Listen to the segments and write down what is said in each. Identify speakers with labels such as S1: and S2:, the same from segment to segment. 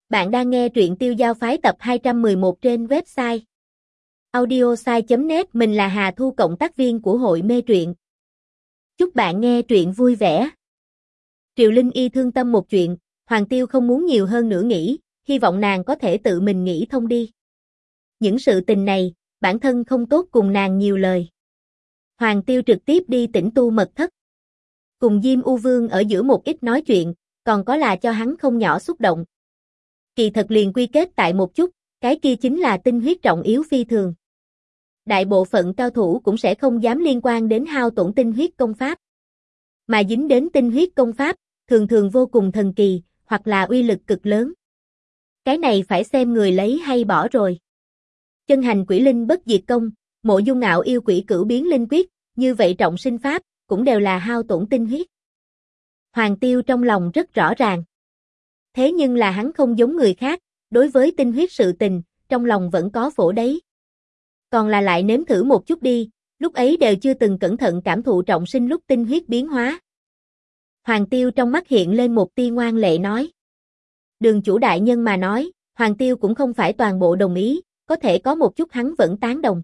S1: Bạn đang nghe truyện Tiêu Dao Phái tập 211 trên website audiosai.net. Mình là Hà Thu, cộng tác viên của hội mê truyện. Chúc bạn nghe truyện vui vẻ. Triều Linh Y thương tâm một chuyện, Hoàng Tiêu không muốn nhiều hơn nữa nghĩ, hy vọng nàng có thể tự mình nghĩ thông đi. Những sự tình này, bản thân không tốt cùng nàng nhiều lời. Hoàng Tiêu trực tiếp đi tĩnh tu mật thất. Cùng Diêm U Vương ở giữa một ít nói chuyện, còn có là cho hắn không nhỏ xúc động. Kỳ thật liền quy kết tại một chút, cái kia chính là tinh huyết trọng yếu phi thường. Đại bộ phận cao thủ cũng sẽ không dám liên quan đến hao tổn tinh huyết công pháp. Mà dính đến tinh huyết công pháp, thường thường vô cùng thần kỳ, hoặc là uy lực cực lớn. Cái này phải xem người lấy hay bỏ rồi. Chân hành quỷ linh bất diệt công, Mộ Dung Ngạo yêu quỷ cửu biến linh quyết, như vậy trọng sinh pháp, cũng đều là hao tổn tinh huyết. Hoàng Tiêu trong lòng rất rõ ràng. Thế nhưng là hắn không giống người khác, đối với tinh huyết sự tình, trong lòng vẫn có phổ đấy. Còn là lại nếm thử một chút đi, lúc ấy đều chưa từng cẩn thận cảm thụ trọng sinh lúc tinh huyết biến hóa. Hoàng Tiêu trong mắt hiện lên một tia ngoan lệ nói. Đường chủ đại nhân mà nói, Hoàng Tiêu cũng không phải toàn bộ đồng ý, có thể có một chút hắn vẫn tán đồng.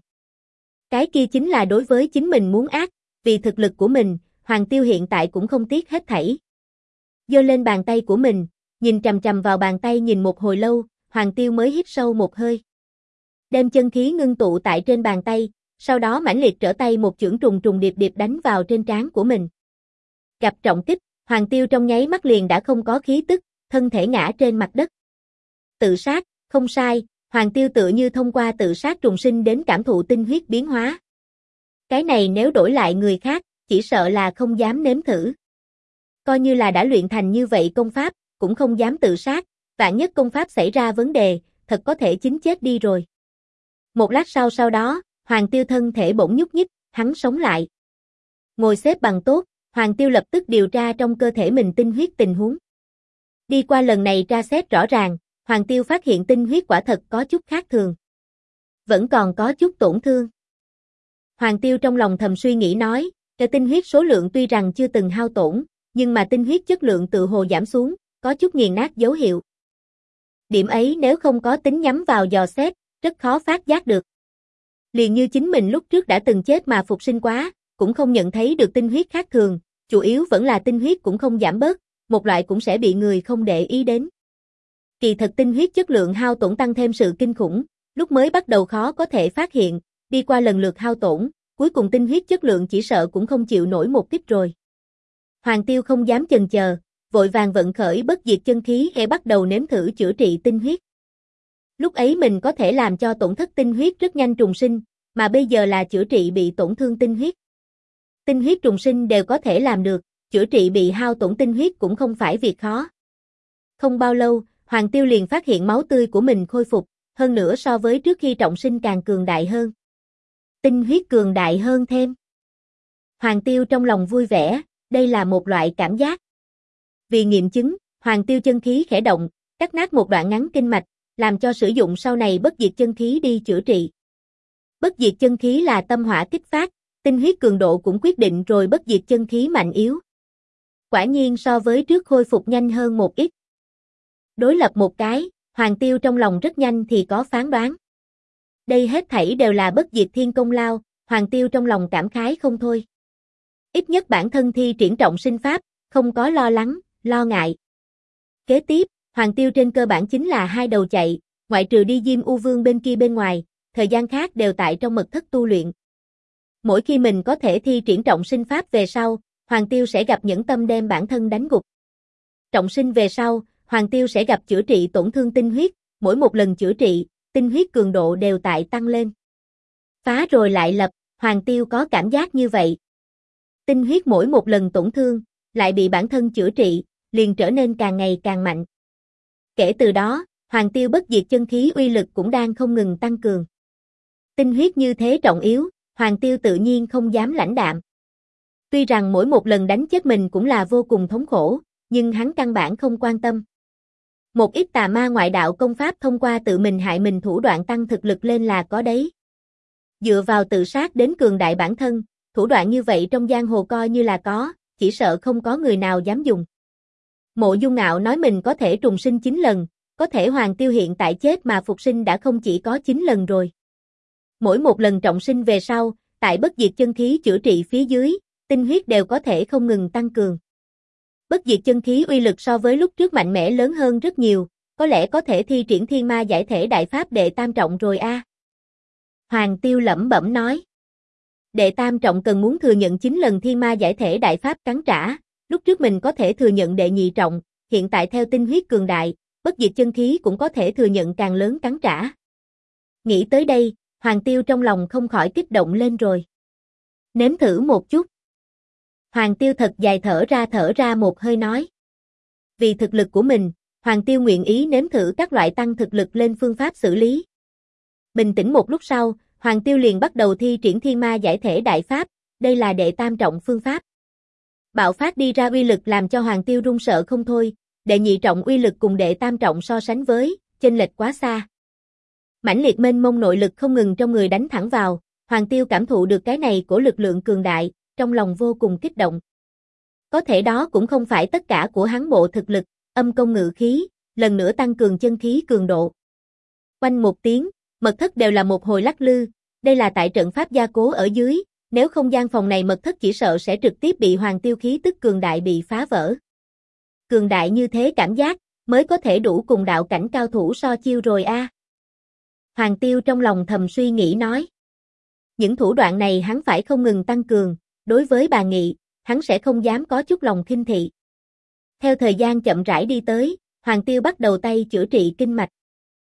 S1: Cái kia chính là đối với chính mình muốn ác, vì thực lực của mình, Hoàng Tiêu hiện tại cũng không tiếc hết thảy. Giơ lên bàn tay của mình, nhìn chằm chằm vào bàn tay nhìn một hồi lâu, Hoàng Tiêu mới hít sâu một hơi. Đem chân khí ngưng tụ tại trên bàn tay, sau đó mãnh liệt trở tay một chưởng trùng trùng điệp điệp đánh vào trên trán của mình. Gặp trọng kích, Hoàng Tiêu trong nháy mắt liền đã không có khí tức, thân thể ngã trên mặt đất. Tự sát, không sai, Hoàng Tiêu tựa như thông qua tự sát trùng sinh đến cảm thụ tinh huyết biến hóa. Cái này nếu đổi lại người khác, chỉ sợ là không dám nếm thử. Coi như là đã luyện thành như vậy công pháp, cũng không dám tự sát, vạn nhất công pháp xảy ra vấn đề, thật có thể chính chết đi rồi. Một lát sau đó, Hoàng Tiêu thân thể bỗng nhúc nhích, hắn sống lại. Ngồi xếp bằng tốt, Hoàng Tiêu lập tức điều tra trong cơ thể mình tinh huyết tình huống. Đi qua lần này tra xét rõ ràng, Hoàng Tiêu phát hiện tinh huyết quả thật có chút khác thường. Vẫn còn có chút tổn thương. Hoàng Tiêu trong lòng thầm suy nghĩ nói, cái tinh huyết số lượng tuy rằng chưa từng hao tổn, nhưng mà tinh huyết chất lượng tự hồ giảm xuống, có chút nghiền nát dấu hiệu. Điểm ấy nếu không có tính nhắm vào dò xét, rất khó phát giác được. Liền như chính mình lúc trước đã từng chết mà phục sinh quá, cũng không nhận thấy được tinh huyết khác thường, chủ yếu vẫn là tinh huyết cũng không giảm bớt, một loại cũng sẽ bị người không để ý đến. Kỳ thật tinh huyết chất lượng hao tổn tăng thêm sự kinh khủng, lúc mới bắt đầu khó có thể phát hiện, đi qua lần lượt hao tổn, cuối cùng tinh huyết chất lượng chỉ sợ cũng không chịu nổi một kích rồi. Hoàng Tiêu không dám chần chờ, vội vàng vận khởi bất diệt chân khí để bắt đầu nếm thử chữa trị tinh huyết. Lúc ấy mình có thể làm cho tổn thất tinh huyết rất nhanh trùng sinh, mà bây giờ là chữa trị bị tổn thương tinh huyết. Tinh huyết trùng sinh đều có thể làm được, chữa trị bị hao tổn tinh huyết cũng không phải việc khó. Không bao lâu, Hoàng Tiêu liền phát hiện máu tươi của mình khôi phục, hơn nữa so với trước khi trọng sinh càng cường đại hơn. Tinh huyết cường đại hơn thêm. Hoàng Tiêu trong lòng vui vẻ, đây là một loại cảm giác. Vì nghiệm chứng, Hoàng Tiêu chân khí khẽ động, cắt nát một đoạn ngắn kinh mạch, làm cho sử dụng sau này bất diệt chân khí đi chữa trị. Bất diệt chân khí là tâm hỏa kích phát, tinh huyết cường độ cũng quyết định rồi bất diệt chân khí mạnh yếu. Quả nhiên so với trước khôi phục nhanh hơn một ít. Đối lập một cái, Hoàng Tiêu trong lòng rất nhanh thì có phán đoán. Đây hết thảy đều là bất diệt thiên công lao, Hoàng Tiêu trong lòng cảm khái không thôi. Ít nhất bản thân thi triển trọng sinh pháp, không có lo lắng, lo ngại. Kế tiếp, Hoàng Tiêu trên cơ bản chính là hai đầu chạy, ngoại trừ đi Diêm U Vương bên kia bên ngoài, thời gian khác đều tại trong mật thất tu luyện. Mỗi khi mình có thể thi triển trọng sinh pháp về sau, Hoàng Tiêu sẽ gặp nhẫn tâm đem bản thân đánh gục. Trọng sinh về sau, Hoàng Tiêu sẽ gặp chữa trị tổn thương tinh huyết, mỗi một lần chữa trị, tinh huyết cường độ đều tại tăng lên. Phá rồi lại lập, Hoàng Tiêu có cảm giác như vậy. Tinh huyết mỗi một lần tổn thương, lại bị bản thân chữa trị, liền trở nên càng ngày càng mạnh. Kể từ đó, Hoàng Tiêu bất diệt chân khí uy lực cũng đang không ngừng tăng cường. Tinh huyết như thế trọng yếu, Hoàng Tiêu tự nhiên không dám lãnh đạm. Tuy rằng mỗi một lần đánh chết mình cũng là vô cùng thống khổ, nhưng hắn căn bản không quan tâm. Một ít tà ma ngoại đạo công pháp thông qua tự mình hại mình thủ đoạn tăng thực lực lên là có đấy. Dựa vào tự sát đến cường đại bản thân, thủ đoạn như vậy trong giang hồ coi như là có, chỉ sợ không có người nào dám dùng. Mộ Dung Ngạo nói mình có thể trùng sinh 9 lần, có thể Hoàng Tiêu hiện tại chết mà phục sinh đã không chỉ có 9 lần rồi. Mỗi một lần trọng sinh về sau, tại bất diệt chân khí chữa trị phía dưới, tinh huyết đều có thể không ngừng tăng cường. Bất diệt chân khí uy lực so với lúc trước mạnh mẽ lớn hơn rất nhiều, có lẽ có thể thi triển Thiên Ma Giải Thể Đại Pháp đệ tam trọng rồi a. Hoàng Tiêu lẩm bẩm nói. Đệ tam trọng cần muốn thừa nhận 9 lần Thiên Ma Giải Thể Đại Pháp cắn trả, lúc trước mình có thể thừa nhận đệ nhị trọng, hiện tại theo tinh huyết cường đại, bất diệt chân khí cũng có thể thừa nhận càng lớn cắn trả. Nghĩ tới đây, Hoàng Tiêu trong lòng không khỏi kích động lên rồi. Nếm thử một chút. Hoàng Tiêu thật dài thở ra một hơi nói. Vì thực lực của mình, Hoàng Tiêu nguyện ý nếm thử các loại tăng thực lực lên phương pháp xử lý. Bình tĩnh một lúc sau, Hoàng Tiêu liền bắt đầu thi triển Thiên Ma Giải Thể Đại Pháp, đây là đệ tam trọng phương pháp. Bạo phát đi ra uy lực làm cho Hoàng Tiêu run sợ không thôi, đệ nhị trọng uy lực cùng đệ tam trọng so sánh với, chênh lệch quá xa. Mãnh liệt mênh mông nội lực không ngừng trong người đánh thẳng vào, Hoàng Tiêu cảm thụ được cái này của lực lượng cường đại, trong lòng vô cùng kích động. Có thể đó cũng không phải tất cả của hắn bộ thực lực, âm công ngự khí, lần nữa tăng cường chân khí cường độ. Quanh một tiếng, mật thất đều là một hồi lắc lư, đây là tại trận pháp gia cố ở dưới, nếu không gian phòng này mật thất chỉ sợ sẽ trực tiếp bị Hoàng Tiêu khí tức cường đại bị phá vỡ. Cường đại như thế cảm giác, mới có thể đủ cùng đạo cảnh cao thủ so chiêu rồi a. Hoàng Tiêu trong lòng thầm suy nghĩ nói. Những thủ đoạn này hắn phải không ngừng tăng cường, đối với bà Nghị, hắn sẽ không dám có chút lòng khinh thị. Theo thời gian chậm rãi đi tới, Hoàng Tiêu bắt đầu tay chữa trị kinh mạch.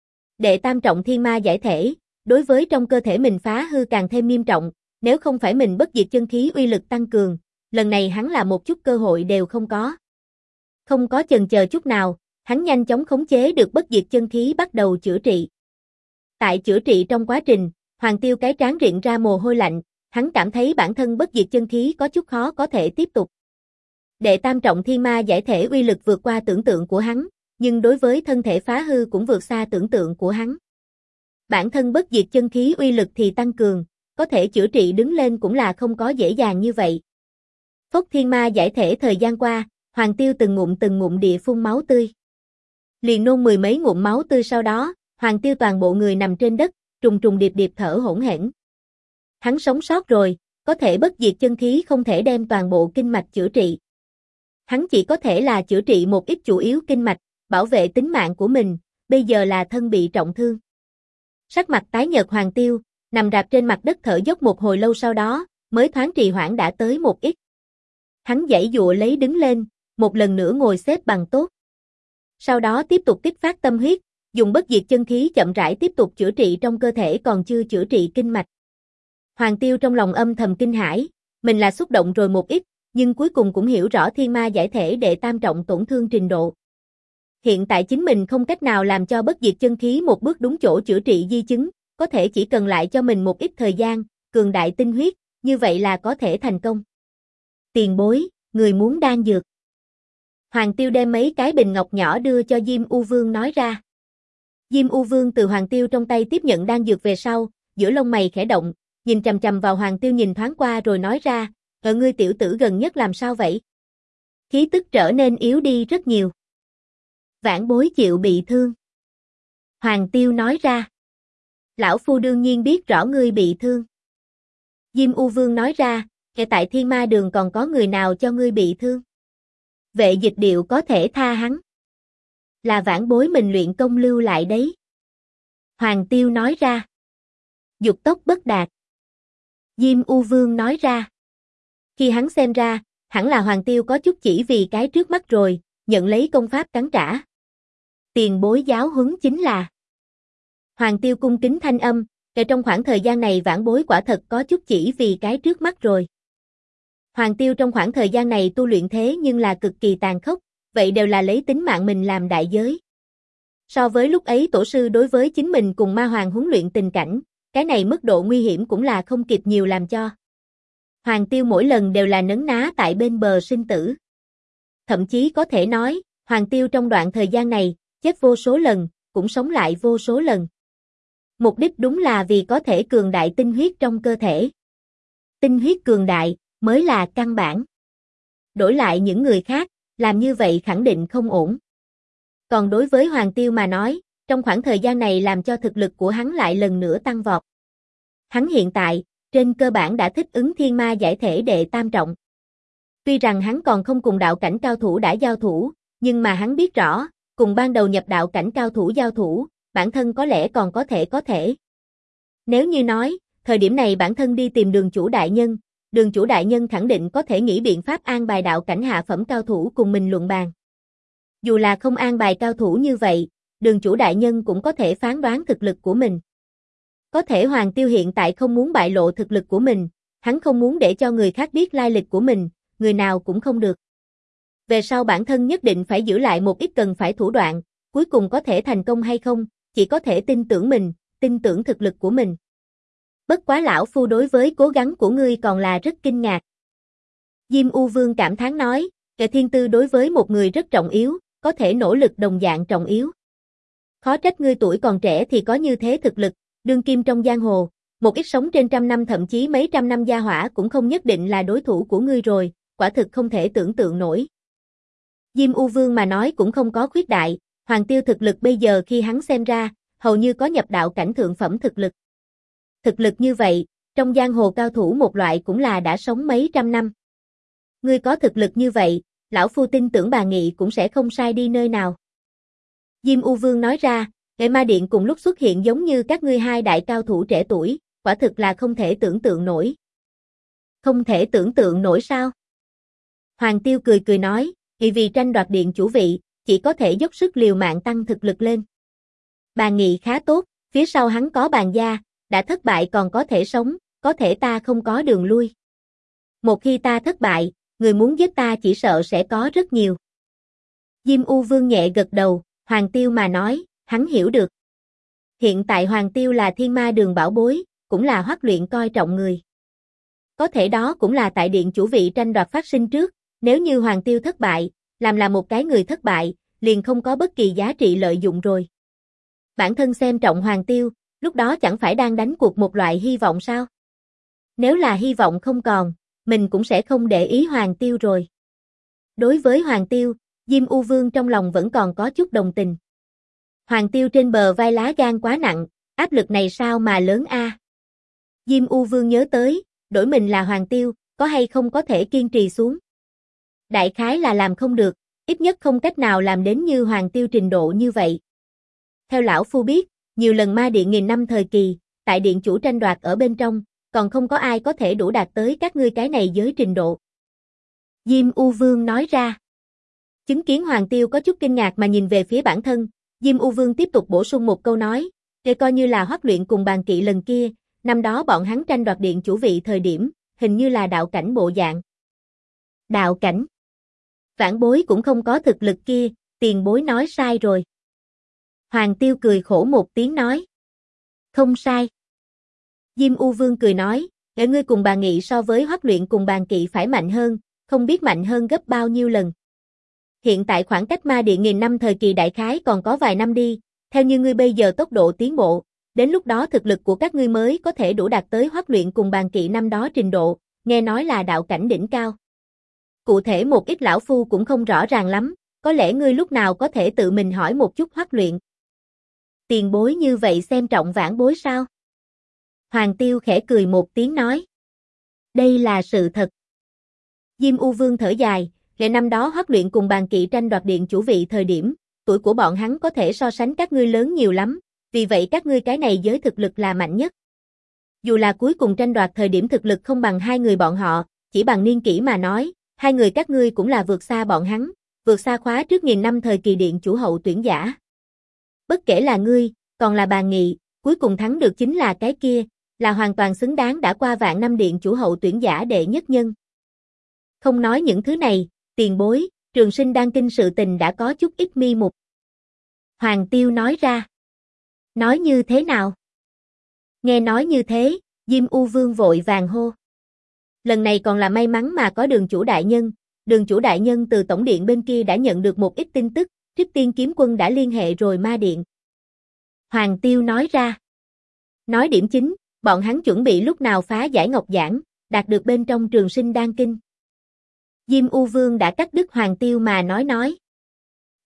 S1: Đệ tam trọng Thiên Ma Giải Thể, đối với trong cơ thể mình phá hư càng thêm nghiêm trọng, nếu không phải mình bất diệt chân khí uy lực tăng cường, lần này hắn là một chút cơ hội đều không có. Không có chần chờ chút nào, hắn nhanh chóng khống chế được bất diệt chân khí bắt đầu chữa trị. Tại chữa trị trong quá trình, Hoàng Tiêu cái trán rịn ra mồ hôi lạnh, hắn cảm thấy bản thân bất diệt chân khí có chút khó có thể tiếp tục. Đệ tam trọng Thiên Ma Giải Thể uy lực vượt qua tưởng tượng của hắn, nhưng đối với thân thể phá hư cũng vượt xa tưởng tượng của hắn. Bản thân bất diệt chân khí uy lực thì tăng cường, có thể chữa trị đứng lên cũng là không có dễ dàng như vậy. Phốc Thiên Ma Giải Thể thời gian qua, Hoàng Tiêu từng ngụm địa phun máu tươi. Liền nôn mười mấy ngụm máu tươi sau đó, Hoàng Tiêu toàn bộ người nằm trên đất, trùng điệp thở hổn hển. Hắn sống sót rồi, có thể bất diệt chân khí không thể đem toàn bộ kinh mạch chữa trị. Hắn chỉ có thể là chữa trị một ít chủ yếu kinh mạch, bảo vệ tính mạng của mình, bây giờ là thân bị trọng thương. Sắc mặt tái nhợt Hoàng Tiêu, nằm rạp trên mặt đất thở dốc một hồi lâu sau đó, mới thoáng trì hoãn đã tới một ít. Hắn giãy giụa lấy đứng lên, một lần nữa ngồi xếp bằng tốt. Sau đó tiếp tục kích phát tâm huyết, dùng bất diệt chân khí chậm rãi tiếp tục chữa trị trong cơ thể còn chưa chữa trị kinh mạch. Hoàng Tiêu trong lòng âm thầm kinh hãi, mình là xúc động rồi một ít, nhưng cuối cùng cũng hiểu rõ Thiên Ma Giải Thể đệ tam trọng tổn thương trình độ. Hiện tại chính mình không cách nào làm cho bất diệt chân khí một bước đúng chỗ chữa trị di chứng, có thể chỉ cần lại cho mình một ít thời gian, cường đại tinh huyết, như vậy là có thể thành công. Tiền bối, người muốn đan dược. Hoàng Tiêu đem mấy cái bình ngọc nhỏ đưa cho Diêm U Vương nói ra. Diêm U Vương từ Hoàng Tiêu trong tay tiếp nhận đan dược về sau, giữa lông mày khẽ động, nhìn chằm chằm vào Hoàng Tiêu nhìn thoáng qua rồi nói ra, ngươi tiểu tử gần nhất làm sao vậy? Khí tức trở nên yếu đi rất nhiều. Vãn bối chịu bị thương. Hoàng Tiêu nói ra. Lão Phu đương nhiên biết rõ ngươi bị thương. Diêm U Vương nói ra, hiện tại Thiên Ma Đường còn có người nào cho ngươi bị thương? Vệ Dịch Điệu có thể tha hắn. Là vãn bối mình luyện công lưu lại đấy. Hoàng Tiêu nói ra. Dục tốc bất đạt. Diêm U Vương nói ra. Khi hắn xem ra, hẳn là Hoàng Tiêu có chút chỉ vì cái trước mắt rồi, nhận lấy công pháp cắn trả. Tiền bối giáo huấn chính là. Hoàng Tiêu cung kính thanh âm, kể trong khoảng thời gian này vãn bối quả thật có chút chỉ vì cái trước mắt rồi. Hoàng Tiêu trong khoảng thời gian này tu luyện thế nhưng là cực kỳ tàn khốc, vậy đều là lấy tính mạng mình làm đại giới. So với lúc ấy tổ sư đối với chính mình cùng Ma Hoàng huấn luyện tình cảnh, cái này mức độ nguy hiểm cũng là không kịp nhiều làm cho. Hoàng Tiêu mỗi lần đều là nấn ná tại bên bờ sinh tử. Thậm chí có thể nói, Hoàng Tiêu trong đoạn thời gian này, chết vô số lần, cũng sống lại vô số lần. Mục đích đúng là vì có thể cường đại tinh huyết trong cơ thể. Tinh huyết cường đại, mới là căn bản. Đổi lại những người khác, làm như vậy khẳng định không ổn. Còn đối với Hoàng Tiêu mà nói, trong khoảng thời gian này làm cho thực lực của hắn lại lần nữa tăng vọt. Hắn hiện tại, trên cơ bản đã thích ứng thiên ma giải thể đệ tam trọng. Tuy rằng hắn còn không cùng đạo cảnh cao thủ đã giao thủ, nhưng mà hắn biết rõ, cùng ban đầu nhập đạo cảnh cao thủ giao thủ, bản thân có lẽ còn có thể. Nếu như nói, thời điểm này bản thân đi tìm đường chủ đại nhân khẳng định có thể nghĩ biện pháp an bài đạo cảnh hạ phẩm cao thủ cùng mình luận bàn. Dù là không an bài cao thủ như vậy, đường chủ đại nhân cũng có thể phán đoán thực lực của mình. Có thể Hoàng Tiêu hiện tại không muốn bại lộ thực lực của mình, hắn không muốn để cho người khác biết lai lịch của mình, người nào cũng không được. Về sau bản thân nhất định phải giữ lại một ít cần phải thủ đoạn, cuối cùng có thể thành công hay không, chỉ có thể tin tưởng mình, tin tưởng thực lực của mình. Bất quá lão phu đối với cố gắng của ngươi còn là rất kinh ngạc. Diêm U Vương cảm thán nói, kẻ thiên tư đối với một người rất trọng yếu, có thể nỗ lực đồng dạng trọng yếu. Khó trách ngươi tuổi còn trẻ thì có như thế thực lực, đương kim trong giang hồ, một ít sống trên trăm năm thậm chí mấy trăm năm gia hỏa cũng không nhất định là đối thủ của ngươi rồi, quả thực không thể tưởng tượng nổi. Diêm U Vương mà nói cũng không có khuyết đại, Hoàng Tiêu thực lực bây giờ khi hắn xem ra, hầu như có nhập đạo cảnh thượng phẩm thực lực. Thực lực như vậy, trong giang hồ cao thủ một loại cũng là đã sống mấy trăm năm. Ngươi có thực lực như vậy, lão phu tin tưởng bà Nghị cũng sẽ không sai đi nơi nào. Diêm U Vương nói ra, Nghệ Ma Điện cùng lúc xuất hiện giống như các ngươi hai đại cao thủ trẻ tuổi, quả thực là không thể tưởng tượng nổi. Không thể tưởng tượng nổi sao? Hoàng Tiêu cười nói, vì tranh đoạt điện chủ vị, chỉ có thể dốc sức liều mạng tăng thực lực lên. Bà Nghị khá tốt, phía sau hắn có Bàn Gia, đã thất bại còn có thể sống, có thể ta không có đường lui. Một khi ta thất bại, người muốn giết ta chỉ sợ sẽ có rất nhiều. Diêm U Vương nhẹ gật đầu, Hoàng Tiêu mà nói, hắn hiểu được. Hiện tại Hoàng Tiêu là thiên ma đường bảo bối, cũng là Hoắc Luyện coi trọng người. Có thể đó cũng là tại điện chủ vị tranh đoạt phát sinh trước, nếu như Hoàng Tiêu thất bại, làm là một cái người thất bại, liền không có bất kỳ giá trị lợi dụng rồi. Bản thân xem trọng Hoàng Tiêu, lúc đó chẳng phải đang đánh cuộc một loại hy vọng sao? Nếu là hy vọng không còn, mình cũng sẽ không để ý Hoàng Tiêu rồi. Đối với Hoàng Tiêu, Diêm U Vương trong lòng vẫn còn có chút đồng tình. Hoàng Tiêu trên bờ vai lá gan quá nặng, áp lực này sao mà lớn a? Diêm U Vương nhớ tới, đổi mình là Hoàng Tiêu, có hay không có thể kiên trì xuống. Đại khái là làm không được, ít nhất không cách nào làm đến như Hoàng Tiêu trình độ như vậy. Theo lão phu biết, nhiều lần ma điện nghìn năm thời kỳ, tại điện chủ tranh đoạt ở bên trong, còn không có ai có thể đủ đạt tới các ngươi cái này giới trình độ. Diêm U Vương nói ra. Chứng kiến Hoàng Tiêu có chút kinh ngạc mà nhìn về phía bản thân, Diêm U Vương tiếp tục bổ sung một câu nói, để coi như là Hoắc Luyện cùng Bàn Kỵ lần kia, năm đó bọn hắn tranh đoạt điện chủ vị thời điểm, hình như là đạo cảnh bộ dạng. Đạo cảnh. Vãn bối cũng không có thực lực kia, tiền bối nói sai rồi. Hoàng Tiêu cười khổ một tiếng nói. Không sai. Diêm U Vương cười nói, để ngươi cùng Bà Nghị so với Hoắc Luyện cùng Bàn Kỵ phải mạnh hơn, không biết mạnh hơn gấp bao nhiêu lần. Hiện tại khoảng cách ma điện nghìn năm thời kỳ đại khái còn có vài năm đi, theo như ngươi bây giờ tốc độ tiến bộ, đến lúc đó thực lực của các ngươi mới có thể đủ đạt tới Hoắc Luyện cùng Bàn Kỵ năm đó trình độ, nghe nói là đạo cảnh đỉnh cao. Cụ thể một ít lão phu cũng không rõ ràng lắm, có lẽ ngươi lúc nào có thể tự mình hỏi một chút Hoắc Luyện. Tiền bối như vậy xem trọng vãn bối sao? Hoàng Tiêu khẽ cười một tiếng nói. Đây là sự thật. Diêm U Vương thở dài, lẽ năm đó Hoắc Luyện cùng Bàn Kỵ tranh đoạt điện chủ vị thời điểm, tuổi của bọn hắn có thể so sánh các ngươi lớn nhiều lắm, vì vậy các ngươi cái này giới thực lực là mạnh nhất. Dù là cuối cùng tranh đoạt thời điểm thực lực không bằng hai người bọn họ, chỉ bằng niên kỷ mà nói, hai người các ngươi cũng là vượt xa bọn hắn, vượt xa khóa trước nghìn năm thời kỳ điện chủ hậu tuyển giả. Bất kể là ngươi, còn là Bàn Nghị, cuối cùng thắng được chính là cái kia, là hoàn toàn xứng đáng đã qua vạn năm điện chủ hậu tuyển giả đệ nhất nhân. Không nói những thứ này, tiền bối, Trường Sinh Đan Kinh sự tình đã có chút ít mi mục. Hoàng Tiêu nói ra. Nói như thế nào? Nghe nói như thế, Diêm U Vương vội vàng hô. Lần này còn là may mắn mà có đường chủ đại nhân từ tổng điện bên kia đã nhận được một ít tin tức, Trích Tiên Kiếm Quân đã liên hệ rồi ma điện. Hoàng Tiêu nói ra. Nói điểm chính, bọn hắn chuẩn bị lúc nào phá giải ngọc giảng, đạt được bên trong Trường Sinh Đan Kinh. Diêm U Vương đã cắt đứt Hoàng Tiêu mà nói.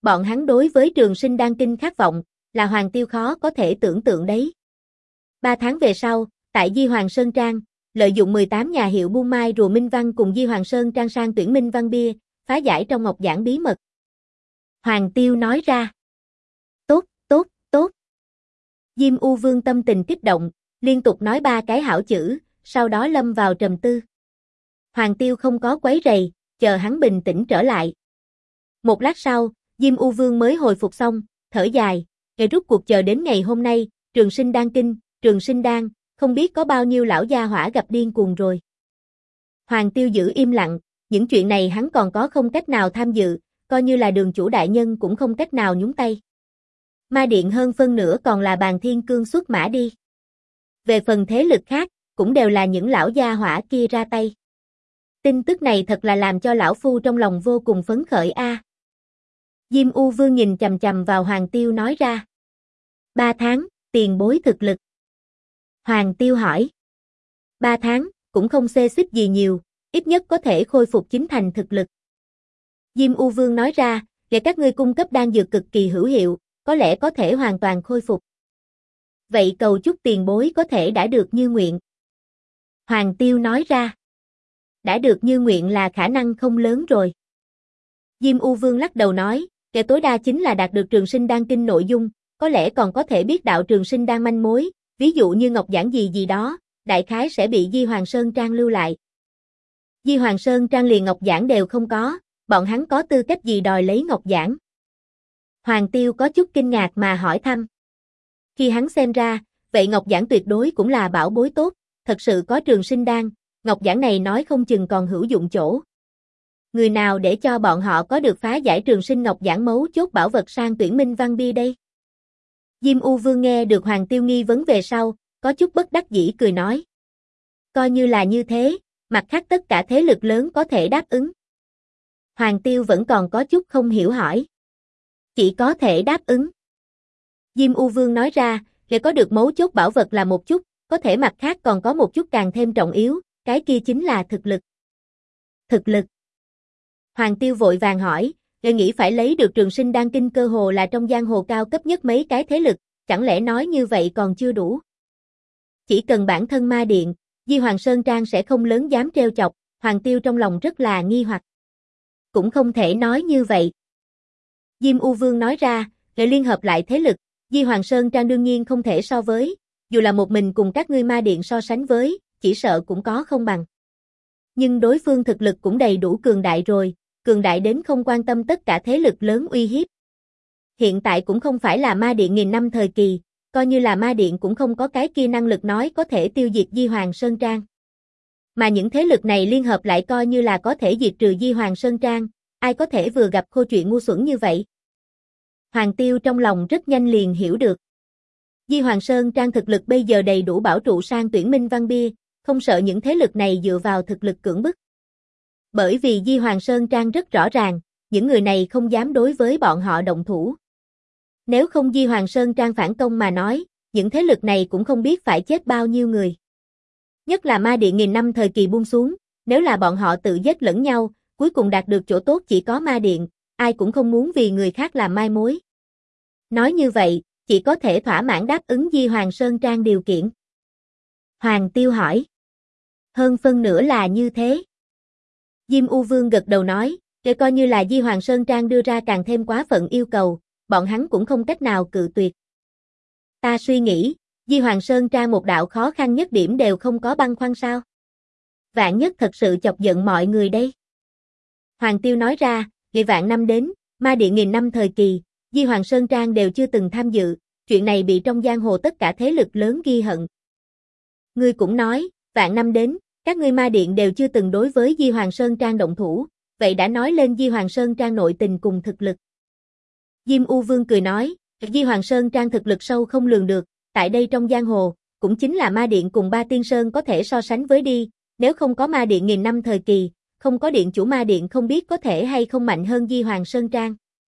S1: Bọn hắn đối với Trường Sinh Đan Kinh khát vọng, là Hoàng Tiêu khó có thể tưởng tượng đấy. 3 tháng về sau, tại Di Hoàng Sơn Trang, lợi dụng 18 nhà hiệu buôn mai rùa Minh Văn cùng Di Hoàng Sơn Trang sang tuyển Minh Văn bia, phá giải trong ngọc giảng bí mật. Hoàng Tiêu nói ra. Tốt, tốt, tốt. Diêm U Vương tâm tình kích động, liên tục nói 3 cái hảo chữ, sau đó lâm vào trầm tư. Hoàng Tiêu không có quấy rầy, chờ hắn bình tĩnh trở lại. Một lát sau, Diêm U Vương mới hồi phục xong, thở dài, rút cuộc chờ đến ngày hôm nay, Trường Sinh Đan Kinh, Trường Sinh Đan, không biết có bao nhiêu lão gia hỏa gặp điên cuồng rồi. Hoàng Tiêu giữ im lặng, những chuyện này hắn còn có không cách nào tham dự, coi như là đường chủ đại nhân cũng không cách nào nhúng tay. Ma Điện hơn phân nửa còn là Bàn Thiên Cương xuất mã đi. Về phần thế lực khác, cũng đều là những lão gia hỏa kia ra tay. Tin tức này thật là làm cho lão phu trong lòng vô cùng phấn khởi a. Diêm U Vương nhìn chằm chằm vào Hoàng Tiêu nói ra. 3 tháng, tiền bối thực lực. Hoàng Tiêu hỏi. 3 tháng, cũng không xê xích gì nhiều, ít nhất có thể khôi phục chính thành thực lực. Diêm U Vương nói ra, để các ngươi cung cấp đan dược cực kỳ hữu hiệu, có lẽ có thể hoàn toàn khôi phục. Vậy cầu chúc tiền bối có thể đã được như nguyện. Hoàng Tiêu nói ra. Đã được như nguyện là khả năng không lớn rồi. Diêm U Vương lắc đầu nói, kẻ tối đa chính là đạt được Trường Sinh Đan Kinh nội dung, có lẽ còn có thể biết đạo Trường Sinh Đan manh mối, ví dụ như ngọc giản gì gì đó, đại khái sẽ bị Di Hoàng Sơn Trang lưu lại. Di Hoàng Sơn Trang liền ngọc giản đều không có, bọn hắn có tư cách gì đòi lấy ngọc giản? Hoàng Tiêu có chút kinh ngạc mà hỏi thăm. Khi hắn xem ra, vậy ngọc giản tuyệt đối cũng là bảo bối tốt, thật sự có Trường Sinh Đan, ngọc giản này nói không chừng còn hữu dụng chỗ. Người nào để cho bọn họ có được phá giải Trường Sinh ngọc giản mấu chốt bảo vật sang tuyển Minh Văn bia đây? Diêm U Vương nghe được Hoàng Tiêu nghi vấn về sau, có chút bất đắc dĩ cười nói. Coi như là như thế, mặt khác tất cả thế lực lớn có thể đáp ứng. Hoàng Tiêu vẫn còn có chút không hiểu hỏi. Chỉ có thể đáp ứng. Diêm U Vương nói ra, để có được mấu chốt bảo vật là một chút, có thể mặt khác còn có một chút càng thêm trọng yếu, cái kia chính là thực lực. Thực lực. Hoàng Tiêu vội vàng hỏi, để nghĩ phải lấy được Trường Sinh Đan Kinh cơ hồ là trong giang hồ cao cấp nhất mấy cái thế lực, chẳng lẽ nói như vậy còn chưa đủ? Chỉ cần bản thân Ma Điện, Di Hoàng Sơn Trang sẽ không lớn dám trêu chọc, Hoàng Tiêu trong lòng rất là nghi hoặc. Cũng không thể nói như vậy. Diêm U Vương nói ra, để liên hợp lại thế lực, Di Hoàng Sơn Trang đương nhiên không thể so với, dù là một mình cùng các ngươi Ma Điện so sánh với, chỉ sợ cũng có không bằng. Nhưng đối phương thực lực cũng đầy đủ cường đại rồi, cường đại đến không quan tâm tất cả thế lực lớn uy hiếp. Hiện tại cũng không phải là Ma Điện nghìn năm thời kỳ, coi như là Ma Điện cũng không có cái kia năng lực nói có thể tiêu diệt Di Hoàng Sơn Trang. Mà những thế lực này liên hợp lại coi như là có thể diệt trừ Di Hoàng Sơn Trang, ai có thể vừa gặp khô chuyện ngu xuẩn như vậy? Hoàng Tiêu trong lòng rất nhanh liền hiểu được. Di Hoàng Sơn Trang thực lực bây giờ đầy đủ bảo trụ sang tuyển Minh Văn bia, không sợ những thế lực này dựa vào thực lực cưỡng bức. Bởi vì Di Hoàng Sơn Trang rất rõ ràng, những người này không dám đối với bọn họ động thủ. Nếu không Di Hoàng Sơn Trang phản công mà nói, những thế lực này cũng không biết phải chết bao nhiêu người. Nhất là Ma Điện nghìn năm thời kỳ buông xuống, nếu là bọn họ tự giết lẫn nhau, cuối cùng đạt được chỗ tốt chỉ có Ma Điện, ai cũng không muốn vì người khác làm mai mối. Nói như vậy, chỉ có thể thỏa mãn đáp ứng Di Hoàng Sơn Trang điều kiện. Hoàng Tiêu hỏi. Hơn phân nửa là như thế. Diêm U Vương gật đầu nói, để coi như là Di Hoàng Sơn Trang đưa ra càng thêm quá phận yêu cầu, bọn hắn cũng không cách nào cự tuyệt. Ta suy nghĩ, Di Hoàng Sơn Trang một đạo khó khăn nhất điểm đều không có băn khoăn sao? Vạn nhất thật sự chọc giận mọi người đây. Hoàng Tiêu nói ra, vì vạn năm đến, Ma Điện nghìn năm thời kỳ, Di Hoàng Sơn Trang đều chưa từng tham dự, chuyện này bị trong giang hồ tất cả thế lực lớn ghi hận. Ngươi cũng nói, vạn năm đến, các ngươi Ma Điện đều chưa từng đối với Di Hoàng Sơn Trang động thủ, vậy đã nói lên Di Hoàng Sơn Trang nội tình cùng thực lực. Diêm U Vương cười nói, Di Hoàng Sơn Trang thực lực sâu không lường được, tại đây trong giang hồ, cũng chính là Ma Điện cùng Ba Tiên Sơn có thể so sánh với đi, nếu không có Ma Điện nghìn năm thời kỳ, không có điện chủ Ma Điện không biết có thể hay không mạnh hơn Di Hoàng Sơn Trang.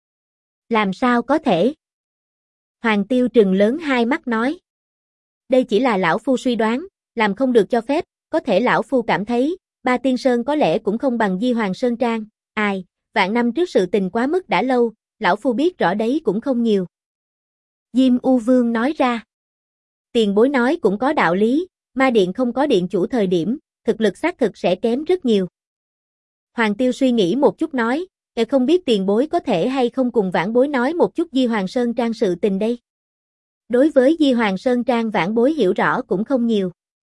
S1: Làm sao có thể? Hoàng Tiêu trừng lớn hai mắt nói. Đây chỉ là lão phu suy đoán, làm không được cho phép, có thể lão phu cảm thấy, Ba Tiên Sơn có lẽ cũng không bằng Di Hoàng Sơn Trang, ai, vạn năm trước sự tình quá mức đã lâu, lão phu biết rõ đấy cũng không nhiều. Diêm U Vương nói ra. Tiền bối nói cũng có đạo lý, ma điện không có điện chủ thời điểm, thực lực xác thực sẽ kém rất nhiều. Hoàng Tiêu suy nghĩ một chút nói, không biết tiền bối có thể hay không cùng vãn bối nói một chút Di Hoàng Sơn Trang sự tình đây. Đối với Di Hoàng Sơn Trang vãn bối hiểu rõ cũng không nhiều.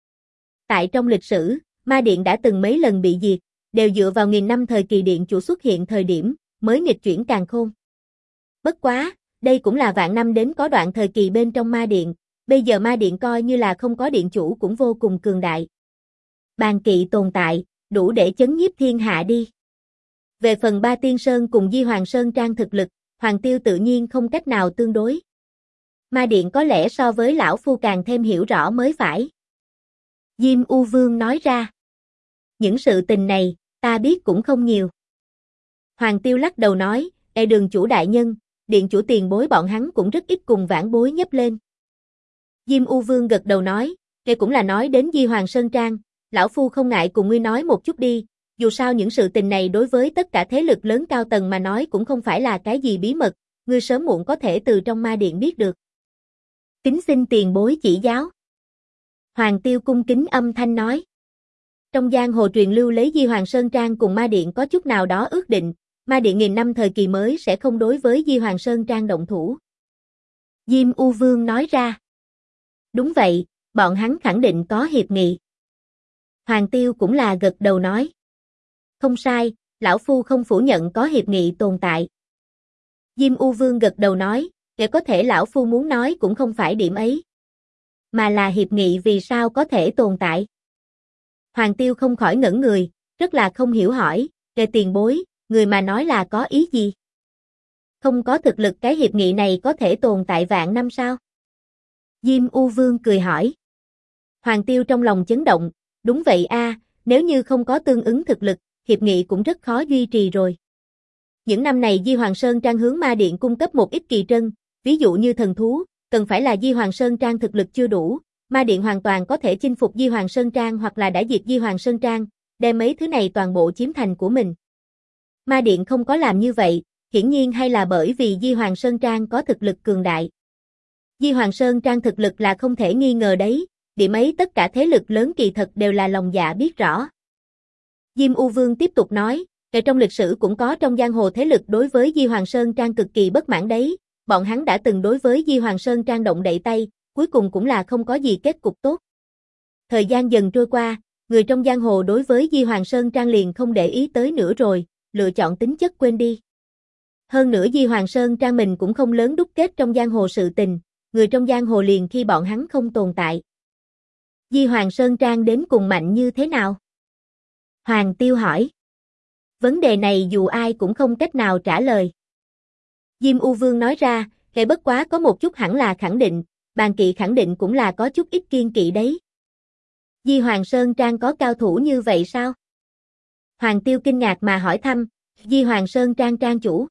S1: Tại trong lịch sử, ma điện đã từng mấy lần bị diệt, đều dựa vào nghìn năm thời kỳ điện chủ xuất hiện thời điểm, mới nghịch chuyển càn khôn. Bất quá, đây cũng là vạn năm đến có đoạn thời kỳ bên trong ma điện, bây giờ ma điện coi như là không có điện chủ cũng vô cùng cường đại. Bàn kỵ tồn tại, đủ để chấn nhiếp thiên hạ đi. Về phần Ba Tiên Sơn cùng Di Hoàng Sơn Trang thực lực, Hoàng Tiêu tự nhiên không cách nào tương đối. Ma điện có lẽ so với lão phu càng thêm hiểu rõ mới phải. Diêm U Vương nói ra. Những sự tình này, ta biết cũng không nhiều. Hoàng Tiêu lắc đầu nói, đường chủ đại nhân, điện chủ tiền bối bọn hắn cũng rất ít cùng vãn bối nhấp lên. Diêm U Vương gật đầu nói, cũng là nói đến Di Hoàng Sơn Trang, lão phu không ngại cùng ngươi nói một chút đi, dù sao những sự tình này đối với tất cả thế lực lớn cao tầng mà nói cũng không phải là cái gì bí mật, ngươi sớm muộn có thể từ trong ma điện biết được. Kính xin tiền bối chỉ giáo. Hoàng Tiêu cung kính âm thanh nói. Trong giang hồ truyền lưu lấy Di Hoàng Sơn Trang cùng ma điện có chút nào đó ước định, ma điện nghìn năm thời kỳ mới sẽ không đối với Di Hoàng Sơn Trang động thủ. Diêm U Vương nói ra. Đúng vậy, bọn hắn khẳng định có hiệp nghị. Hoàng Tiêu cũng là gật đầu nói. Không sai, lão phu không phủ nhận có hiệp nghị tồn tại. Diêm U Vương gật đầu nói, có thể lão phu muốn nói cũng không phải điểm ấy, mà là hiệp nghị vì sao có thể tồn tại. Hoàng Tiêu không khỏi ngẩn người, rất là không hiểu hỏi, tiền bối, người mà nói là có ý gì? Không có thực lực cái hiệp nghị này có thể tồn tại vạn năm sao? Diêm U Vương cười hỏi. Hoàng Tiêu trong lòng chấn động, đúng vậy a, nếu như không có tương ứng thực lực, hiệp nghị cũng rất khó duy trì rồi. Những năm này Di Hoàng Sơn Trang hướng ma điện cung cấp một ít kỳ trân, ví dụ như thần thú, cần phải là Di Hoàng Sơn Trang thực lực chưa đủ, ma điện hoàn toàn có thể chinh phục Di Hoàng Sơn Trang hoặc là đã diệt Di Hoàng Sơn Trang, đem mấy thứ này toàn bộ chiếm thành của mình. Ma điện không có làm như vậy, hiển nhiên hay là bởi vì Di Hoàng Sơn Trang có thực lực cường đại. Di Hoàng Sơn Trang thực lực là không thể nghi ngờ đấy, điểm ấy tất cả thế lực lớn kỳ thật đều là lòng dạ biết rõ. Diêm U Vương tiếp tục nói, trong lịch sử cũng có trong giang hồ thế lực đối với Di Hoàng Sơn Trang cực kỳ bất mãn đấy, bọn hắn đã từng đối với Di Hoàng Sơn Trang động đậy tay, cuối cùng cũng là không có gì kết cục tốt. Thời gian dần trôi qua, người trong giang hồ đối với Di Hoàng Sơn Trang liền không để ý tới nữa rồi, lựa chọn tính chất quên đi. Hơn nữa Di Hoàng Sơn Trang mình cũng không lớn đúc kết trong giang hồ sự tình, người trong giang hồ liền khi bọn hắn không tồn tại. Di Hoàng Sơn Trang đến cùng mạnh như thế nào? Hoàng Tiêu hỏi. Vấn đề này dù ai cũng không cách nào trả lời. Diêm U Vương nói ra, bất quá có một chút hẳn là khẳng định, bàn kỵ khẳng định cũng là có chút ít kiên kỵ đấy. Di Hoàng Sơn Trang có cao thủ như vậy sao? Hoàng Tiêu kinh ngạc mà hỏi thăm, Di Hoàng Sơn Trang trang chủ.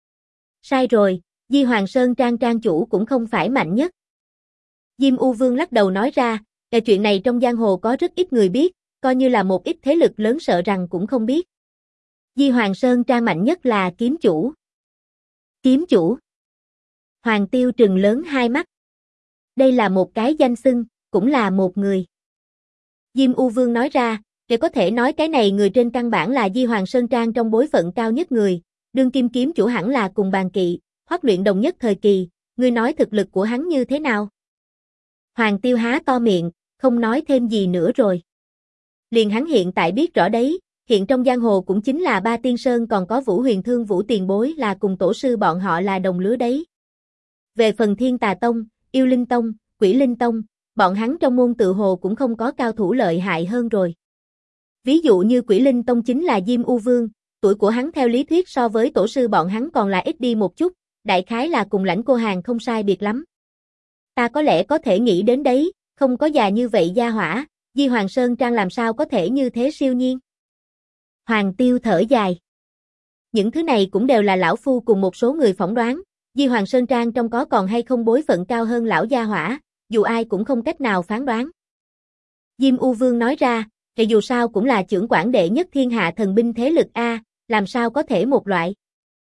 S1: Sai rồi, Di Hoàng Sơn Trang trang chủ cũng không phải mạnh nhất. Diêm U Vương lắc đầu nói ra, chuyện này trong giang hồ có rất ít người biết, coi như là một ít thế lực lớn sợ rằng cũng không biết. Di Hoàng Sơn Trang mạnh nhất là kiếm chủ. Kiếm chủ. Hoàng Tiêu trừng lớn hai mắt. Đây là một cái danh xưng, cũng là một người. Diêm U Vương nói ra, có thể nói cái này người trên căn bản là Di Hoàng Sơn Trang trong bối phận cao nhất người, đương kim kiếm chủ hẳn là cùng bàn kỵ, Hoắc luyện đồng nhất thời kỳ, ngươi nói thực lực của hắn như thế nào? Hoàng Tiêu há to miệng, không nói thêm gì nữa rồi. Liền hắn hiện tại biết rõ đấy, hiện trong giang hồ cũng chính là Ba Tiên Sơn còn có Vũ Huyền Thương Vũ tiền bối là cùng tổ sư bọn họ là đồng lứa đấy. Về phần Thiên Tà Tông, Yêu Linh Tông, Quỷ Linh Tông, bọn hắn trong môn tự hồ cũng không có cao thủ lợi hại hơn rồi. Ví dụ như Quỷ Linh Tông chính là Diêm U Vương, tuổi của hắn theo lý thuyết so với tổ sư bọn hắn còn là ít đi một chút, đại khái là cùng Lãnh Cô Hàn không sai biệt lắm. Ta có lẽ có thể nghĩ đến đấy, không có già như vậy gia hỏa, Di Hoàng Sơn Trang làm sao có thể như thế siêu nhiên. Hoàng Tiêu thở dài. Những thứ này cũng đều là lão phu cùng một số người phỏng đoán, Di Hoàng Sơn Trang trong có còn hay không bối phận cao hơn lão gia hỏa, dù ai cũng không cách nào phán đoán. Diêm U Vương nói ra, dù sao cũng là chưởng quản đệ nhất thiên hạ thần binh thế lực A, làm sao có thể một loại.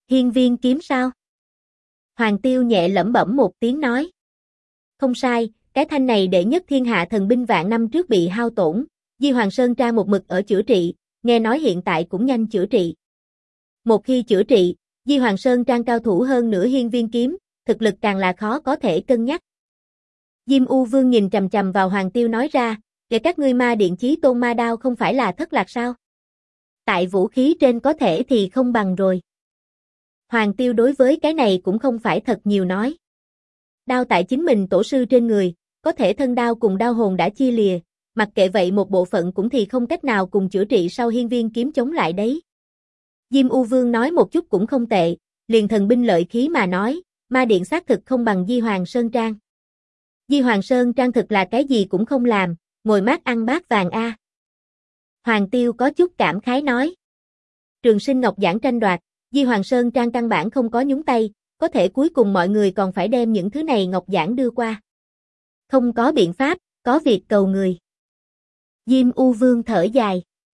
S1: Hiên viên kiếm sao? Hoàng Tiêu nhẹ lẩm bẩm một tiếng nói. Không sai, cái thanh này đệ nhất thiên hạ thần binh vạn năm trước bị hao tổn, Di Hoàng Sơn Trang một mực ở chữa trị, nghe nói hiện tại cũng nhanh chữa trị. Một khi chữa trị, Di Hoàng Sơn Trang cao thủ hơn nửa hiên viên kiếm, thực lực càng là khó có thể cân nhắc. Diêm U Vương nhìn chằm chằm vào Hoàng Tiêu nói ra, để các ngươi ma điện chí tôn ma đao không phải là thất lạc sao? Tại vũ khí trên có thể thì không bằng rồi. Hoàng Tiêu đối với cái này cũng không phải thật nhiều nói. Đao tại chính mình tổ sư trên người, có thể thân đao cùng đao hồn đã chia lìa, mặc kệ vậy một bộ phận cũng thì không cách nào cùng chữa trị sau hiên viên kiếm chống lại đấy. Diêm U Vương nói một chút cũng không tệ, liền thần binh lợi khí mà nói, ma điện xác thực không bằng Di Hoàng Sơn Trang. Di Hoàng Sơn Trang thực là cái gì cũng không làm, ngồi mát ăn bát vàng a. Hoàng Tiêu có chút cảm khái nói. Trường Sinh Ngọc Giảng tranh đoạt, Di Hoàng Sơn Trang căn bản không có nhúng tay, có thể cuối cùng mọi người còn phải đem những thứ này Ngọc Giảng đưa qua. Không có biện pháp, có việc cầu người. Diêm U Vương thở dài.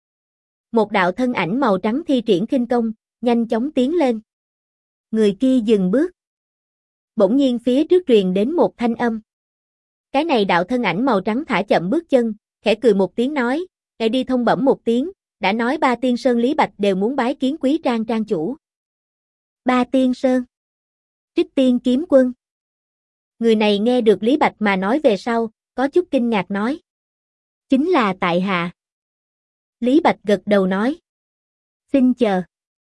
S1: Một đạo thân ảnh màu trắng thi triển khinh công, nhanh chóng tiến lên. Người kia dừng bước. Bỗng nhiên phía trước truyền đến một thanh âm. Cái này đạo thân ảnh màu trắng thả chậm bước chân, khẽ cười một tiếng nói, "Ngài đi thông bẩm một tiếng, đã nói Ba Tiên Sơn Lý Bạch đều muốn bái kiến Quý Trang trang chủ." Ba Tiên Sơn. Trích Tiên Kiếm Quân. Người này nghe được Lý Bạch mà nói về sau, có chút kinh ngạc nói. Chính là tại hạ. Lý Bạch gật đầu nói. Xin chờ.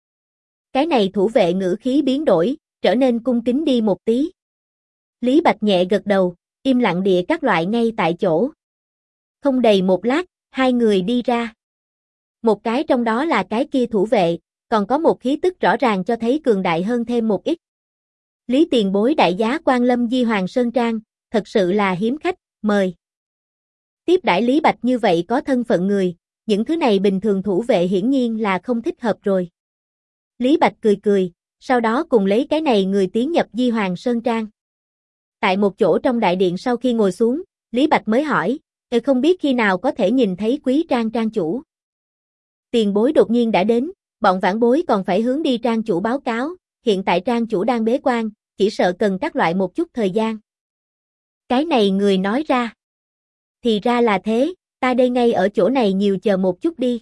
S1: Cái này thủ vệ ngữ khí biến đổi, trở nên cung kính đi một tí. Lý Bạch nhẹ gật đầu, im lặng địa các loại ngay tại chỗ. Không đầy một lát, hai người đi ra. Một cái trong đó là cái kia thủ vệ, còn có một khí tức rõ ràng cho thấy cường đại hơn thêm một ít. Lý tiền bối đại giá quan lâm Di Hoàng Sơn Trang, thật sự là hiếm khách, mời. Tiếp đãi Lý Bạch như vậy có thân phận người, những thứ này bình thường thủ vệ hiển nhiên là không thích hợp rồi. Lý Bạch cười cười, sau đó cùng lấy cái này người tiến nhập Di Hoàng Sơn Trang. Tại một chỗ trong đại điện sau khi ngồi xuống, Lý Bạch mới hỏi, không biết khi nào có thể nhìn thấy Quý Trang trang chủ. Tiền bối đột nhiên đã đến, bọn vãn bối còn phải hướng đi trang chủ báo cáo, hiện tại trang chủ đang bế quan, chỉ sợ cần các loại một chút thời gian. Cái này người nói ra. Thì ra là thế, ta đây ngay ở chỗ này nhiều chờ một chút đi.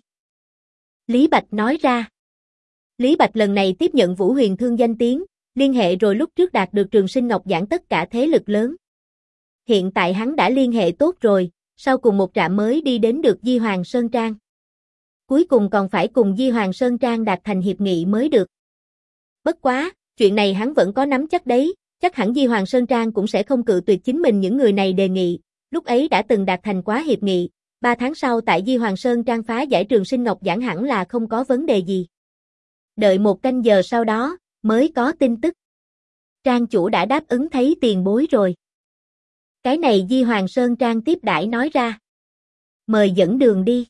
S1: Lý Bạch nói ra. Lý Bạch lần này tiếp nhận Vũ Huyền Thương danh tiếng, liên hệ rồi lúc trước đạt được Trường Sinh Ngọc Giảng tất cả thế lực lớn. Hiện tại hắn đã liên hệ tốt rồi, sau cùng một trạm mới đi đến được Di Hoàng Sơn Trang. Cuối cùng còn phải cùng Di Hoàng Sơn Trang đạt thành hiệp nghị mới được. Bất quá, chuyện này hắn vẫn có nắm chắc đấy, chắc hẳn Di Hoàng Sơn Trang cũng sẽ không cự tuyệt chính mình những người này đề nghị, lúc ấy đã từng đạt thành quá hiệp nghị, 3 tháng sau tại Di Hoàng Sơn Trang phá giải Trường Sinh Ngọc Giảng hẳn là không có vấn đề gì. Đợi một canh giờ sau đó, mới có tin tức. Trang chủ đã đáp ứng thấy tiền bối rồi. Cái này Di Hoàng Sơn Trang tiếp đãi nói ra. Mời dẫn đường đi.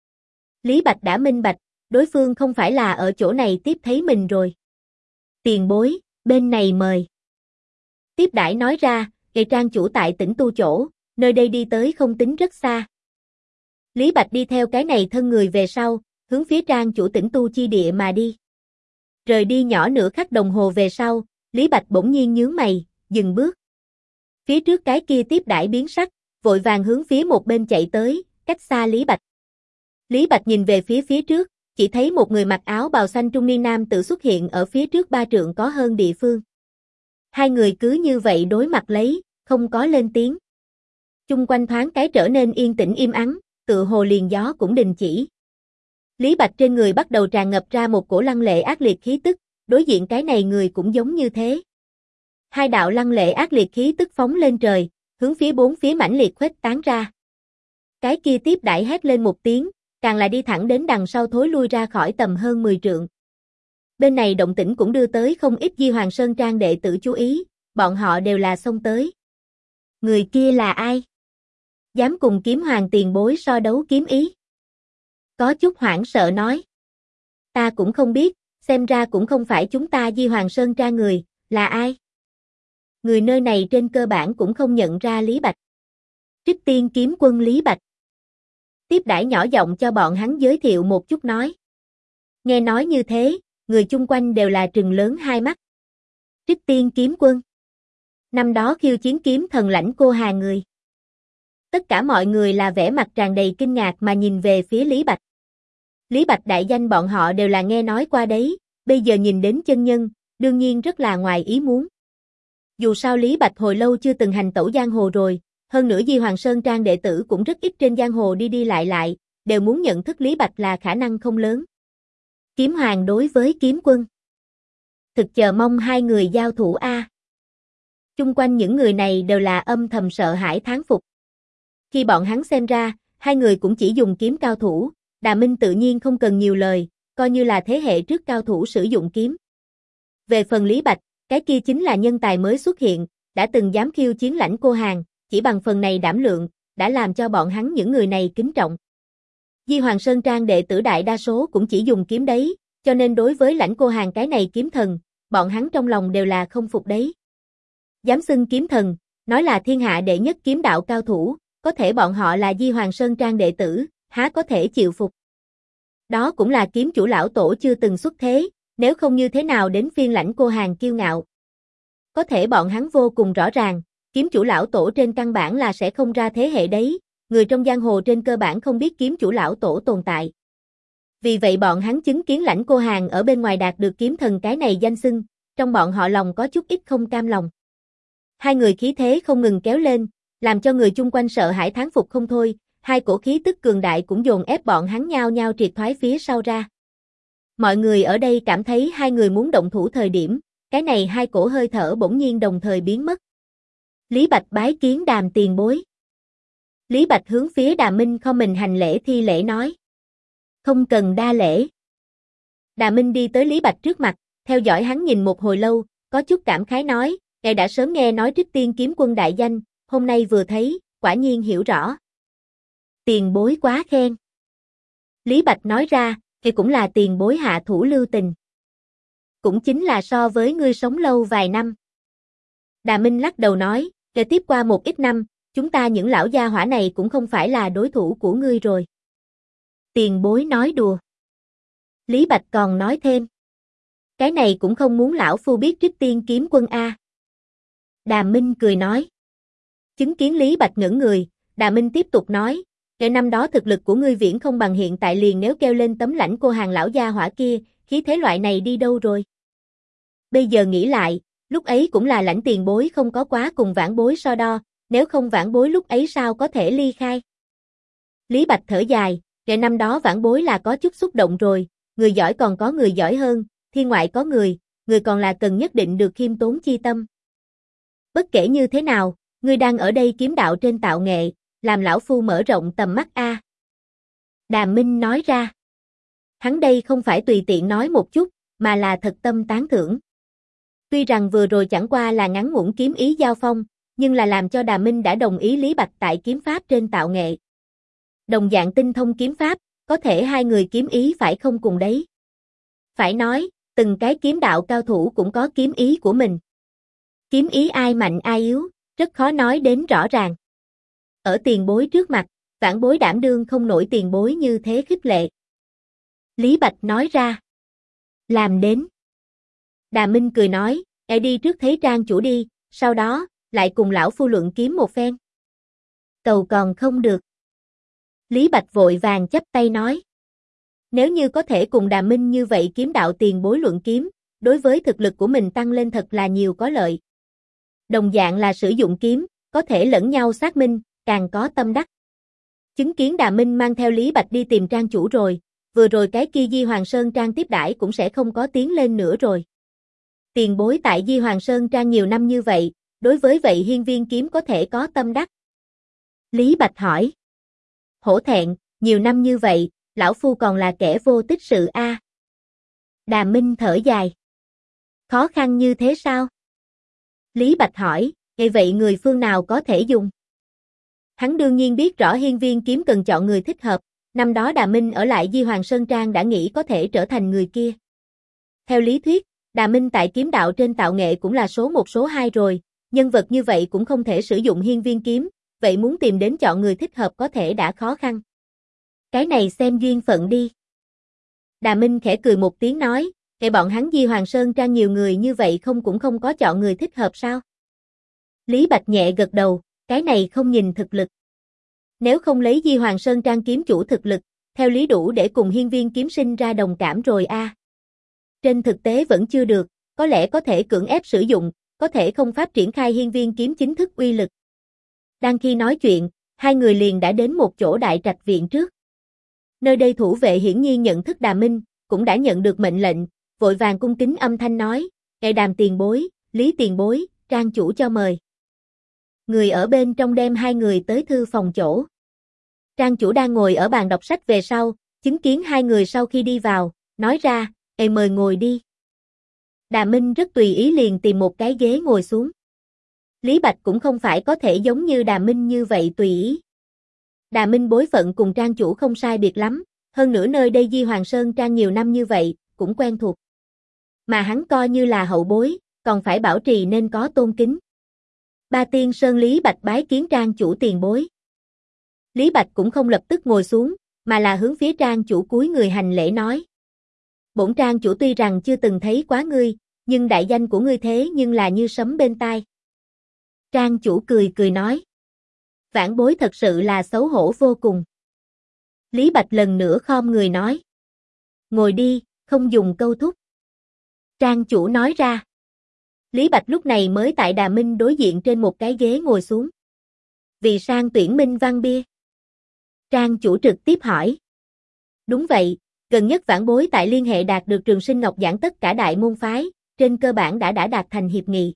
S1: Lý Bạch đã minh bạch, đối phương không phải là ở chỗ này tiếp thấy mình rồi. Tiền bối, bên này mời. Tiếp đãi nói ra, ngày trang chủ tại tỉnh Tu chỗ, nơi đây đi tới không tính rất xa. Lý Bạch đi theo cái này thân người về sau, hướng phía trang chủ tỉnh Tu chi địa mà đi. Rời đi nhỏ nửa khắc đồng hồ về sau, Lý Bạch bỗng nhiên nhướng mày, dừng bước. Phía trước cái kia tiếp đãi biến sắc, vội vàng hướng phía một bên chạy tới, cách xa Lý Bạch. Lý Bạch nhìn về phía trước, chỉ thấy một người mặc áo bào xanh trung niên nam tự xuất hiện ở phía trước 3 trượng có hơn địa phương. Hai người cứ như vậy đối mặt lấy, không có lên tiếng. Chung quanh thoáng cái trở nên yên tĩnh im ắng, tựa hồ liền gió cũng đình chỉ. Lý Bạch trên người bắt đầu tràn ngập ra một cổ lăng lệ ác liệt khí tức, đối diện cái này người cũng giống như thế. Hai đạo lăng lệ ác liệt khí tức phóng lên trời, hướng phía bốn phía mãnh liệt khuếch tán ra. Cái kia tiếp đãi hét lên một tiếng, càng là đi thẳng đến đằng sau thối lui ra khỏi tầm hơn 10 trượng. Bên này động tĩnh cũng đưa tới không ít Di Hoàng Sơn Trang đệ tử chú ý, bọn họ đều là xông tới. Người kia là ai? Dám cùng Kiếm Hoàng tiền bối so đấu kiếm ý? Có chút hoảng sợ nói. Ta cũng không biết, xem ra cũng không phải chúng ta Di Hoàng Sơn Trang người, là ai? Người nơi này trên cơ bản cũng không nhận ra Lý Bạch. Trích Tiên Kiếm Quân Lý Bạch. Tiếp đãi nhỏ giọng cho bọn hắn giới thiệu một chút nói. Nghe nói như thế, người chung quanh đều là trừng lớn hai mắt. Trích Tiên kiếm quân. Năm đó khiêu chiến kiếm thần lãnh cô Hà người. Tất cả mọi người là vẻ mặt tràn đầy kinh ngạc mà nhìn về phía Lý Bạch. Lý Bạch đại danh bọn họ đều là nghe nói qua đấy, bây giờ nhìn đến chân nhân, đương nhiên rất là ngoài ý muốn. Dù sao Lý Bạch hồi lâu chưa từng hành tẩu giang hồ rồi, hơn nữa Di Hoàng Sơn Trang đệ tử cũng rất ít trên giang hồ đi đi lại, đều muốn nhận thức Lý Bạch là khả năng không lớn. Kiếm Hoàng đối với kiếm quân. Thực chờ mong hai người giao thủ a. Chung quanh những người này đều là âm thầm sợ hãi thán phục. Khi bọn hắn xem ra, hai người cũng chỉ dùng kiếm cao thủ, Đà Minh tự nhiên không cần nhiều lời, coi như là thế hệ trước cao thủ sử dụng kiếm. Về phần Lý Bạch, cái kia chính là nhân tài mới xuất hiện, đã từng dám khiêu chiến lãnh cô Hàn, chỉ bằng phần này đảm lượng, đã làm cho bọn hắn những người này kính trọng. Di Hoàng Sơn Trang đệ tử đại đa số cũng chỉ dùng kiếm đấy, cho nên đối với lãnh cô Hàn cái này kiếm thần, bọn hắn trong lòng đều là không phục đấy. Dám xưng kiếm thần, nói là thiên hạ đệ nhất kiếm đạo cao thủ, có thể bọn họ là Di Hoàng Sơn Trang đệ tử, há có thể chịu phục. Đó cũng là kiếm chủ lão tổ chưa từng xuất thế, nếu không như thế nào đến phiên lãnh cô Hàn kiêu ngạo. Có thể bọn hắn vô cùng rõ ràng, kiếm chủ lão tổ trên căn bản là sẽ không ra thế hệ đấy, người trong giang hồ trên cơ bản không biết kiếm chủ lão tổ tồn tại. Vì vậy bọn hắn chứng kiến lãnh cô Hàn ở bên ngoài đạt được kiếm thần cái này danh xưng, trong bọn họ lòng có chút ít không cam lòng. Hai người khí thế không ngừng kéo lên, làm cho người chung quanh sợ hãi thán phục không thôi, hai cổ khí tức cường đại cũng dồn ép bọn hắn nhao nhao triệt thoái phía sau ra. Mọi người ở đây cảm thấy hai người muốn động thủ thời điểm, cái này hai cổ hơi thở bỗng nhiên đồng thời biến mất. Lý Bạch bái kiến Đàm tiền bối. Lý Bạch hướng phía Đàm Minh không mình hành lễ thi lễ nói. Không cần đa lễ. Đàm Minh đi tới Lý Bạch trước mặt, theo dõi hắn nhìn một hồi lâu, có chút cảm khái nói, ngài đã sớm nghe nói Trích Tiên kiếm quân đại danh, hôm nay vừa thấy, quả nhiên hiểu rõ. Tiền bối quá khen. Lý Bạch nói ra, thì cũng là tiền bối hạ thủ lưu tình. Cũng chính là so với ngươi sống lâu vài năm. Đà Minh lắc đầu nói, kể tiếp qua một ít năm, chúng ta những lão gia hỏa này cũng không phải là đối thủ của ngươi rồi. Tiền bối nói đùa. Lý Bạch còn nói thêm. Cái này cũng không muốn lão phu biết Trích Tiên kiếm quân A. Đà Minh cười nói. Chứng kiến Lý Bạch ngẩn người, Đà Minh tiếp tục nói, kể năm đó thực lực của ngươi viễn không bằng hiện tại liền nếu kêu lên tấm lãnh cô Hàng lão gia hỏa kia, khí thế loại này đi đâu rồi? Bây giờ nghĩ lại, lúc ấy cũng là lãnh tiền bối không có quá cùng vãn bối so đo, nếu không vãn bối lúc ấy sao có thể ly khai? Lý Bạch thở dài, kể năm đó vãn bối là có chút xúc động rồi, người giỏi còn có người giỏi hơn, thiên ngoại có người còn là cần nhất định được khiêm tốn chi tâm. Bất kể như thế nào, ngươi đang ở đây kiếm đạo trên tạo nghệ, làm lão phu mở rộng tầm mắt a. Đàm Minh nói ra. Hắn đây không phải tùy tiện nói một chút, mà là thật tâm tán thưởng. Tuy rằng vừa rồi chẳng qua là ngắn ngủn kiếm ý giao phong, nhưng là làm cho Đàm Minh đã đồng ý Lý Bạch tại kiếm pháp trên tạo nghệ. Đồng dạng tinh thông kiếm pháp, có thể hai người kiếm ý phải không cùng đấy. Phải nói, từng cái kiếm đạo cao thủ cũng có kiếm ý của mình. Kiếm ý ai mạnh ai yếu, rất khó nói đến rõ ràng. Ở tiền bối trước mặt, vãn bối đảm đương không nổi tiền bối như thế khích lệ. Lý Bạch nói ra. Làm đến. Đà Minh cười nói, đi trước thấy trang chủ đi, sau đó, lại cùng lão phu luận kiếm một phen. Cầu còn không được. Lý Bạch vội vàng chắp tay nói. Nếu như có thể cùng Đà Minh như vậy kiếm đạo tiền bối luận kiếm, đối với thực lực của mình tăng lên thật là nhiều có lợi. Đồng dạng là sử dụng kiếm, có thể lẫn nhau xác minh, càng có tâm đắc. Chứng kiến Đà Minh mang theo Lý Bạch đi tìm trang chủ rồi, vừa rồi cái kia Di Hoàng Sơn Trang tiếp đãi cũng sẽ không có tiến lên nữa rồi. Tiền bối tại Di Hoàng Sơn Trang nhiều năm như vậy, đối với vậy hiên viên kiếm có thể có tâm đắc. Lý Bạch hỏi. Hổ thẹn, nhiều năm như vậy, lão phu còn là kẻ vô tích sự a. Đà Minh thở dài. Khó khăn như thế sao? Lý Bạch hỏi, vậy người phương nào có thể dùng? Hắn đương nhiên biết rõ hiên viên kiếm cần chọn người thích hợp, năm đó Đà Minh ở lại Di Hoàng Sơn Trang đã nghĩ có thể trở thành người kia. Theo lý thuyết, Đà Minh tại kiếm đạo trên tạo nghệ cũng là số 1 số 2 rồi, nhân vật như vậy cũng không thể sử dụng hiên viên kiếm, vậy muốn tìm đến chọn người thích hợp có thể đã khó khăn. Cái này xem duyên phận đi. Đà Minh khẽ cười một tiếng nói, Kệ bọn hắn Di Hoàng Sơn Trang nhiều người như vậy cũng không có chọn người thích hợp sao? Lý Bạch nhẹ gật đầu, cái này không nhìn thực lực. Nếu không lấy Di Hoàng Sơn Trang kiếm chủ thực lực, theo lý đủ để cùng Hiên Viên Kiếm Sinh ra đồng cảm rồi a. Trên thực tế vẫn chưa được, có lẽ có thể cưỡng ép sử dụng, có thể không pháp triển khai Hiên Viên kiếm chính thức uy lực. Đang khi nói chuyện, hai người liền đã đến một chỗ đại trạch viện trước. Nơi đây thủ vệ hiển nhiên nhận thức Đà Minh, cũng đã nhận được mệnh lệnh, vội vàng cung kính âm thanh nói, "Ngài Đàm tiền bối, Lý tiền bối, Trang chủ cho mời." Người ở bên trong đem hai người tới thư phòng chỗ. Trang chủ đang ngồi ở bàn đọc sách về sau, chứng kiến hai người sau khi đi vào, nói ra, mời ngồi đi." Đà Minh rất tùy ý liền tìm một cái ghế ngồi xuống. Lý Bạch cũng không phải có thể giống như Đà Minh như vậy tùy ý. Đà Minh bối phận cùng Trang chủ không sai biệt lắm, hơn nữa nơi đây Di Hoàng Sơn Trang nhiều năm như vậy, cũng quen thuộc. Mà hắn coi như là hậu bối, còn phải bảo trì nên có tôn kính. Ba Tiên Sơn Lý Bạch bái kiến Trang chủ tiền bối. Lý Bạch cũng không lập tức ngồi xuống, mà là hướng phía Trang chủ cúi người hành lễ nói. "Bổn Trang chủ tuy rằng chưa từng thấy quá ngươi, nhưng đại danh của ngươi thế nhưng là như sấm bên tai." Trang chủ cười cười nói. "Vãn bối thật sự là xấu hổ vô cùng." Lý Bạch lần nữa khom người nói. "Ngồi đi, không dùng câu thúc." Trang chủ nói ra. Lý Bạch lúc này mới tại Đà Minh đối diện trên một cái ghế ngồi xuống. "Vì sang tuyển Minh Văn Bia?" Trang chủ trực tiếp hỏi. "Đúng vậy, gần nhất vãn bối tại liên hệ đạt được Trường Sinh Ngọc Giảng tất cả đại môn phái, trên cơ bản đã đạt thành hiệp nghị."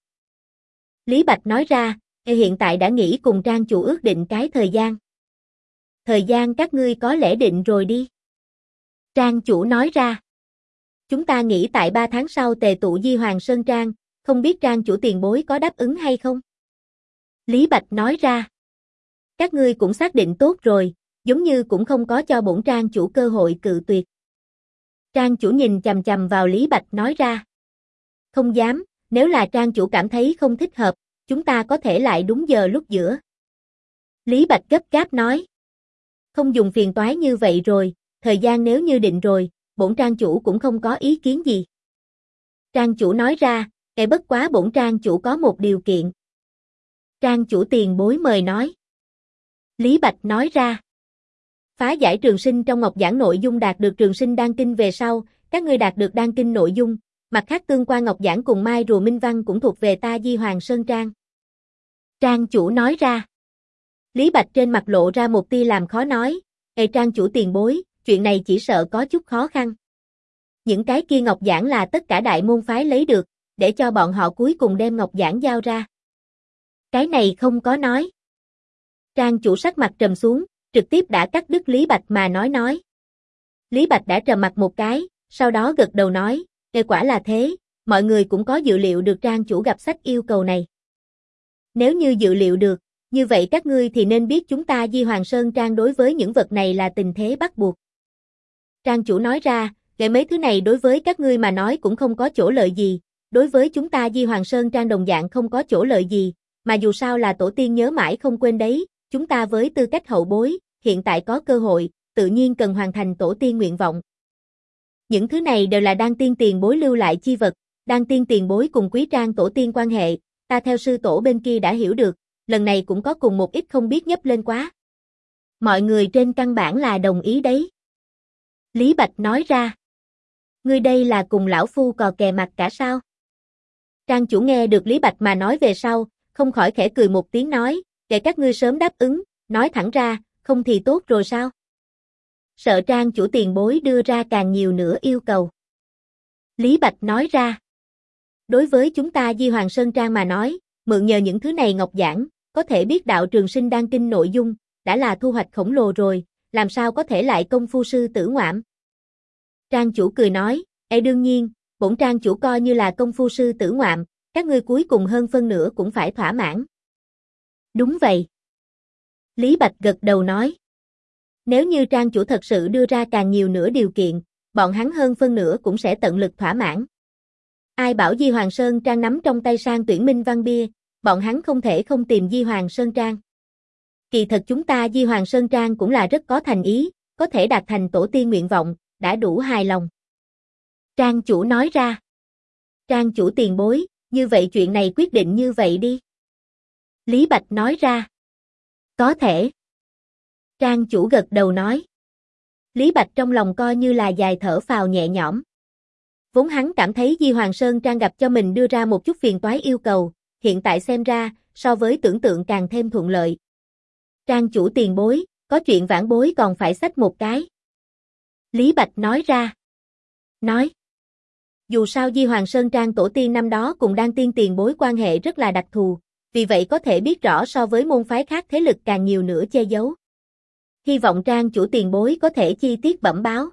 S1: Lý Bạch nói ra, "Hiện tại đã nghĩ cùng Trang chủ ước định cái thời gian." "Thời gian các ngươi có lẽ định rồi đi." Trang chủ nói ra. "Chúng ta nghĩ tại 3 tháng sau tề tụ Di Hoàng Sơn Trang, không biết Trang chủ tiền bối có đáp ứng hay không?" Lý Bạch nói ra. "Các ngươi cũng xác định tốt rồi, giống như cũng không có cho bổn Trang chủ cơ hội cự tuyệt." Trang chủ nhìn chằm chằm vào Lý Bạch nói ra. "Không dám, nếu là Trang chủ cảm thấy không thích hợp, chúng ta có thể lại đúng giờ lúc giữa." Lý Bạch gấp gáp nói. "Không dùng phiền toái như vậy rồi, thời gian nếu như định rồi, bổn Trang chủ cũng không có ý kiến gì." Trang chủ nói ra, bất quá bổn Trang chủ có một điều kiện." Trang chủ tiền bối mời nói. Lý Bạch nói ra. "Phá giải trường sinh trong Ngọc Giảng nội dung đạt được Trường Sinh Đan Kinh về sau, các ngươi đạt được Đan Kinh nội dung, mặt khác tương quan Ngọc Giảng cùng Mai Rùa Minh Văn cũng thuộc về ta Di Hoàng Sơn Trang." Trang chủ nói ra. Lý Bạch trên mặt lộ ra một tia làm khó nói, Trang chủ tiền bối, chuyện này chỉ sợ có chút khó khăn. Những cái kia Ngọc Giảng là tất cả đại môn phái lấy được, để cho bọn họ cuối cùng đem Ngọc Giảng giao ra." "Cái này không có nói." Trang chủ sắc mặt trầm xuống, trực tiếp đã cắt đứt Lý Bạch mà nói. Lý Bạch đã trầm mặt một cái, sau đó gật đầu nói, quả là thế, mọi người cũng có dự liệu được Trang chủ gặp sách yêu cầu này. Nếu như dự liệu được, như vậy các ngươi thì nên biết chúng ta Di Hoàng Sơn Trang đối với những vật này là tình thế bắt buộc." Trang chủ nói ra, mấy thứ này đối với các ngươi mà nói cũng không có chỗ lợi gì, đối với chúng ta Di Hoàng Sơn Trang đồng dạng không có chỗ lợi gì, mà dù sao là tổ tiên nhớ mãi không quên đấy, chúng ta với tư cách hậu bối, hiện tại có cơ hội, tự nhiên cần hoàn thành tổ tiên nguyện vọng. Những thứ này đều là Đan Tiên tiền bối lưu lại chi vật, Đan Tiên tiền bối cùng Quý Trang tổ tiên quan hệ, ta theo sư tổ bên kia đã hiểu được, lần này cũng có cùng một ít không biết nhấp lên quá. Mọi người trên căn bản là đồng ý đấy." Lý Bạch nói ra. "Ngươi đây là cùng lão phu cò kè mặt cả sao?" Trang chủ nghe được Lý Bạch mà nói về sau, không khỏi khẽ cười một tiếng nói, "Để các ngươi sớm đáp ứng, nói thẳng ra, không thì tốt rồi sao? Sợ Trang chủ tiền bối đưa ra càng nhiều nữa yêu cầu." Lý Bạch nói ra. "Đối với chúng ta Di Hoàng Sơn Trang mà nói, mượn nhờ những thứ này Ngọc Giảng, có thể biết đạo Trường Sinh Đan Kinh nội dung, đã là thu hoạch khổng lồ rồi, làm sao có thể lại công phu sư tử ngoạm?" Trang chủ cười nói, đương nhiên, bổn Trang chủ coi như là công phu sư tử ngoạm, các ngươi cuối cùng hơn phân nửa cũng phải thỏa mãn." "Đúng vậy." Lý Bạch gật đầu nói. "Nếu như Trang chủ thật sự đưa ra càng nhiều nữa điều kiện, bọn hắn hơn phân nửa cũng sẽ tận lực thỏa mãn. Ai bảo Di Hoàng Sơn Trang nắm trong tay sang tuyển Minh Văn Bia, bọn hắn không thể không tìm Di Hoàng Sơn Trang. Kỳ thật chúng ta Di Hoàng Sơn Trang cũng là rất có thành ý, có thể đạt thành tổ tiên nguyện vọng, đã đủ hài lòng." Trang chủ nói ra. Trang chủ tiền bối, như vậy chuyện này quyết định như vậy đi. Lý Bạch nói ra. Có thể. Trang chủ gật đầu nói. Lý Bạch trong lòng coi như là dài thở phào nhẹ nhõm. Vốn hắn cảm thấy Di Hoàng Sơn Trang gặp cho mình đưa ra một chút phiền toái yêu cầu, hiện tại xem ra, so với tưởng tượng càng thêm thuận lợi. Trang chủ tiền bối, có chuyện vãn bối còn phải xách một cái. Lý Bạch nói ra. Nói. Dù sao Di Hoàng Sơn Trang tổ tiên năm đó cùng Đan Tiên tiền bối quan hệ rất là đặc thù, vì vậy có thể biết rõ so với môn phái khác thế lực càng nhiều nữa che giấu. Hy vọng Trang chủ tiền bối có thể chi tiết bẩm báo.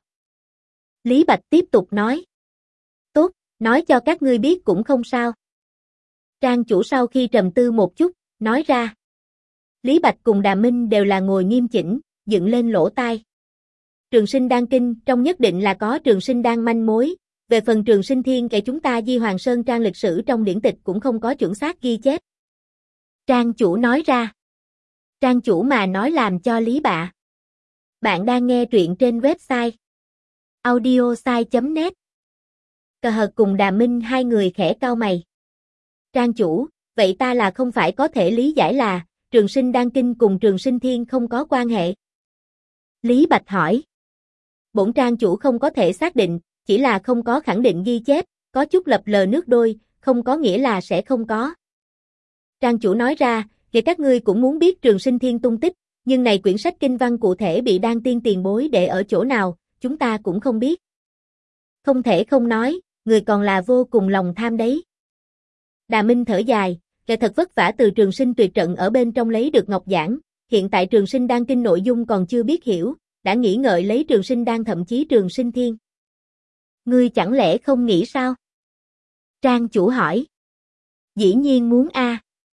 S1: Lý Bạch tiếp tục nói. Tốt, nói cho các ngươi biết cũng không sao. Trang chủ sau khi trầm tư một chút, nói ra. Lý Bạch cùng Đà Minh đều là ngồi nghiêm chỉnh, dựng lên lỗ tai. Trường sinh đan kinh trong nhất định là có trường sinh đan manh mối, về phần trường sinh thiên kể chúng ta Di Hoàng Sơn Trang lịch sử trong điển tịch cũng không có chuẩn xác ghi chép. Trang chủ nói ra. Trang chủ mà nói làm cho Lý Bạ. Bạn đang nghe truyện trên website audiosai.net. Cờ Hợt cùng Đà Minh hai người khẽ cau mày. Trang chủ, vậy ta là không phải có thể lý giải là trường sinh đan kinh cùng trường sinh thiên không có quan hệ? Lý Bạch hỏi. Bổn trang chủ không có thể xác định, chỉ là không có khẳng định ghi chép, có chút lập lờ nước đôi, không có nghĩa là sẽ không có. Trang chủ nói ra, vậy các ngươi cũng muốn biết trường sinh thiên tung tích, nhưng này quyển sách kinh văn cụ thể bị Đan Tiên tiền bối để ở chỗ nào, chúng ta cũng không biết. Không thể không nói, người còn là vô cùng lòng tham đấy. Đà Minh thở dài, kẻ thật vất vả từ trường sinh tuyệt trận ở bên trong lấy được ngọc giảng, hiện tại trường sinh đan kinh nội dung còn chưa biết hiểu, đã nghĩ ngợi lấy trường sinh đan thậm chí trường sinh thiên. Ngươi chẳng lẽ không nghĩ sao? Trang chủ hỏi. Dĩ nhiên muốn a.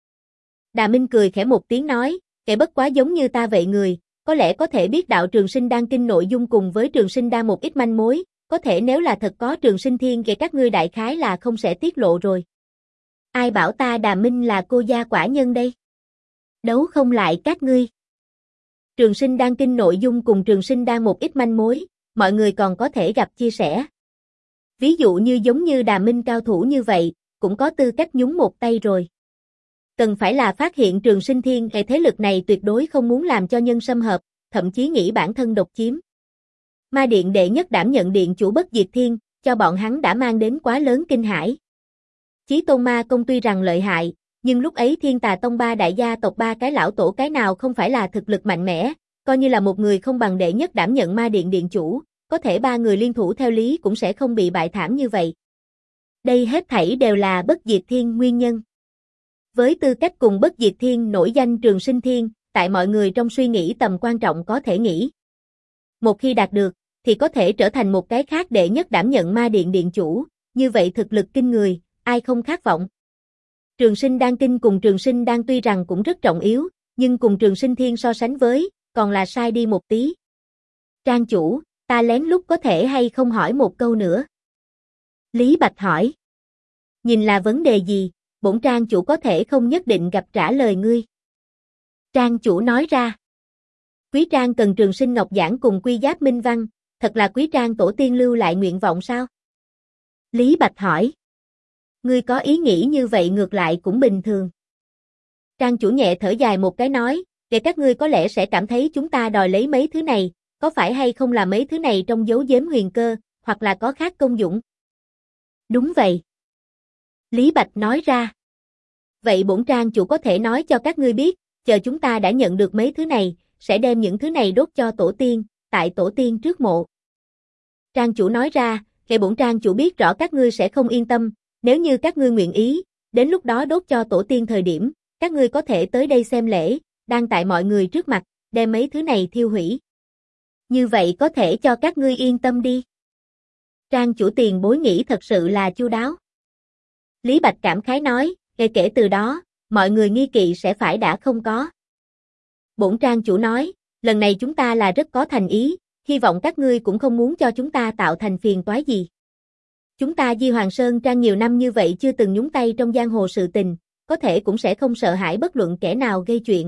S1: Đà Minh cười khẽ một tiếng nói, kẻ bất quá giống như ta vậy người, có lẽ có thể biết đạo trường sinh đan kinh nội dung cùng với trường sinh đan một ít manh mối, có thể nếu là thật có trường sinh thiên kể các ngươi đại khái là không sẽ tiết lộ rồi. Ai bảo ta Đà Minh là cô gia quả nhân đây? Đấu không lại các ngươi. Trường sinh đan kinh nội dung cùng trường sinh đan một ít manh mối, mọi người còn có thể gặp chia sẻ. Ví dụ như giống như Đà Minh cao thủ như vậy, cũng có tư cách nhúng một tay rồi. Cần phải là phát hiện trường sinh thiên cái thế lực này tuyệt đối không muốn làm cho nhân xâm hợp, thậm chí nghĩ bản thân độc chiếm. Ma Điện đệ nhất đảm nhận điện chủ Bất Diệt Thiên, cho bọn hắn đã mang đến quá lớn kinh hãi. Chí Tôn Ma Công tuy rằng lợi hại, nhưng lúc ấy Thiên Tà Tông ba đại gia tộc ba cái lão tổ cái nào không phải là thực lực mạnh mẽ, coi như là một người không bằng đệ nhất đảm nhận Ma Điện điện chủ, có thể ba người liên thủ theo lý cũng sẽ không bị bại thảm như vậy. Đây hết thảy đều là Bất Diệt Thiên nguyên nhân. Với tư cách cùng Bất Diệt Thiên nổi danh trường sinh thiên, tại mọi người trong suy nghĩ tầm quan trọng có thể nghĩ. Một khi đạt được, thì có thể trở thành một cái khác đệ nhất đảm nhận Ma Điện điện chủ, như vậy thực lực kinh người, ai không khát vọng. Trường sinh đan kinh cùng trường sinh đan tuy rằng cũng rất trọng yếu, nhưng cùng trường sinh thiên so sánh với, còn là sai đi một tí. Trang chủ, ta lén lút có thể hay không hỏi một câu nữa? Lý Bạch hỏi. Nhìn là vấn đề gì, bổn trang chủ có thể không nhất định gặp trả lời ngươi. Trang chủ nói ra. Quý trang cần trường sinh ngọc giảng cùng quy giáp minh văn, thật là quý trang tổ tiên lưu lại nguyện vọng sao? Lý Bạch hỏi. Ngươi có ý nghĩ như vậy ngược lại cũng bình thường. Trang chủ nhẹ thở dài một cái nói, để các ngươi có lẽ sẽ cảm thấy chúng ta đòi lấy mấy thứ này, có phải hay không là mấy thứ này trong giấu giếm huyền cơ, hoặc là có khác công dụng? Đúng vậy. Lý Bạch nói ra. Vậy bổn trang chủ có thể nói cho các ngươi biết, chờ chúng ta đã nhận được mấy thứ này, sẽ đem những thứ này đốt cho tổ tiên, tại tổ tiên trước mộ. Trang chủ nói ra, kể bổn trang chủ biết rõ các ngươi sẽ không yên tâm, nếu như các ngươi nguyện ý, đến lúc đó đốt cho tổ tiên thời điểm, các ngươi có thể tới đây xem lễ, đang tại mọi người trước mặt, đem mấy thứ này thiêu hủy. Như vậy có thể cho các ngươi yên tâm đi. Trang chủ tiền bối nghĩ thật sự là chu đáo. Lý Bạch cảm khái nói, kể từ đó, mọi người nghi kỵ sẽ phải đã không có. Bổn trang chủ nói, lần này chúng ta là rất có thành ý, hy vọng các ngươi cũng không muốn cho chúng ta tạo thành phiền toái gì. Chúng ta Di Hoàng Sơn Trang nhiều năm như vậy chưa từng nhúng tay trong giang hồ sự tình, có thể cũng sẽ không sợ hãi bất luận kẻ nào gây chuyện.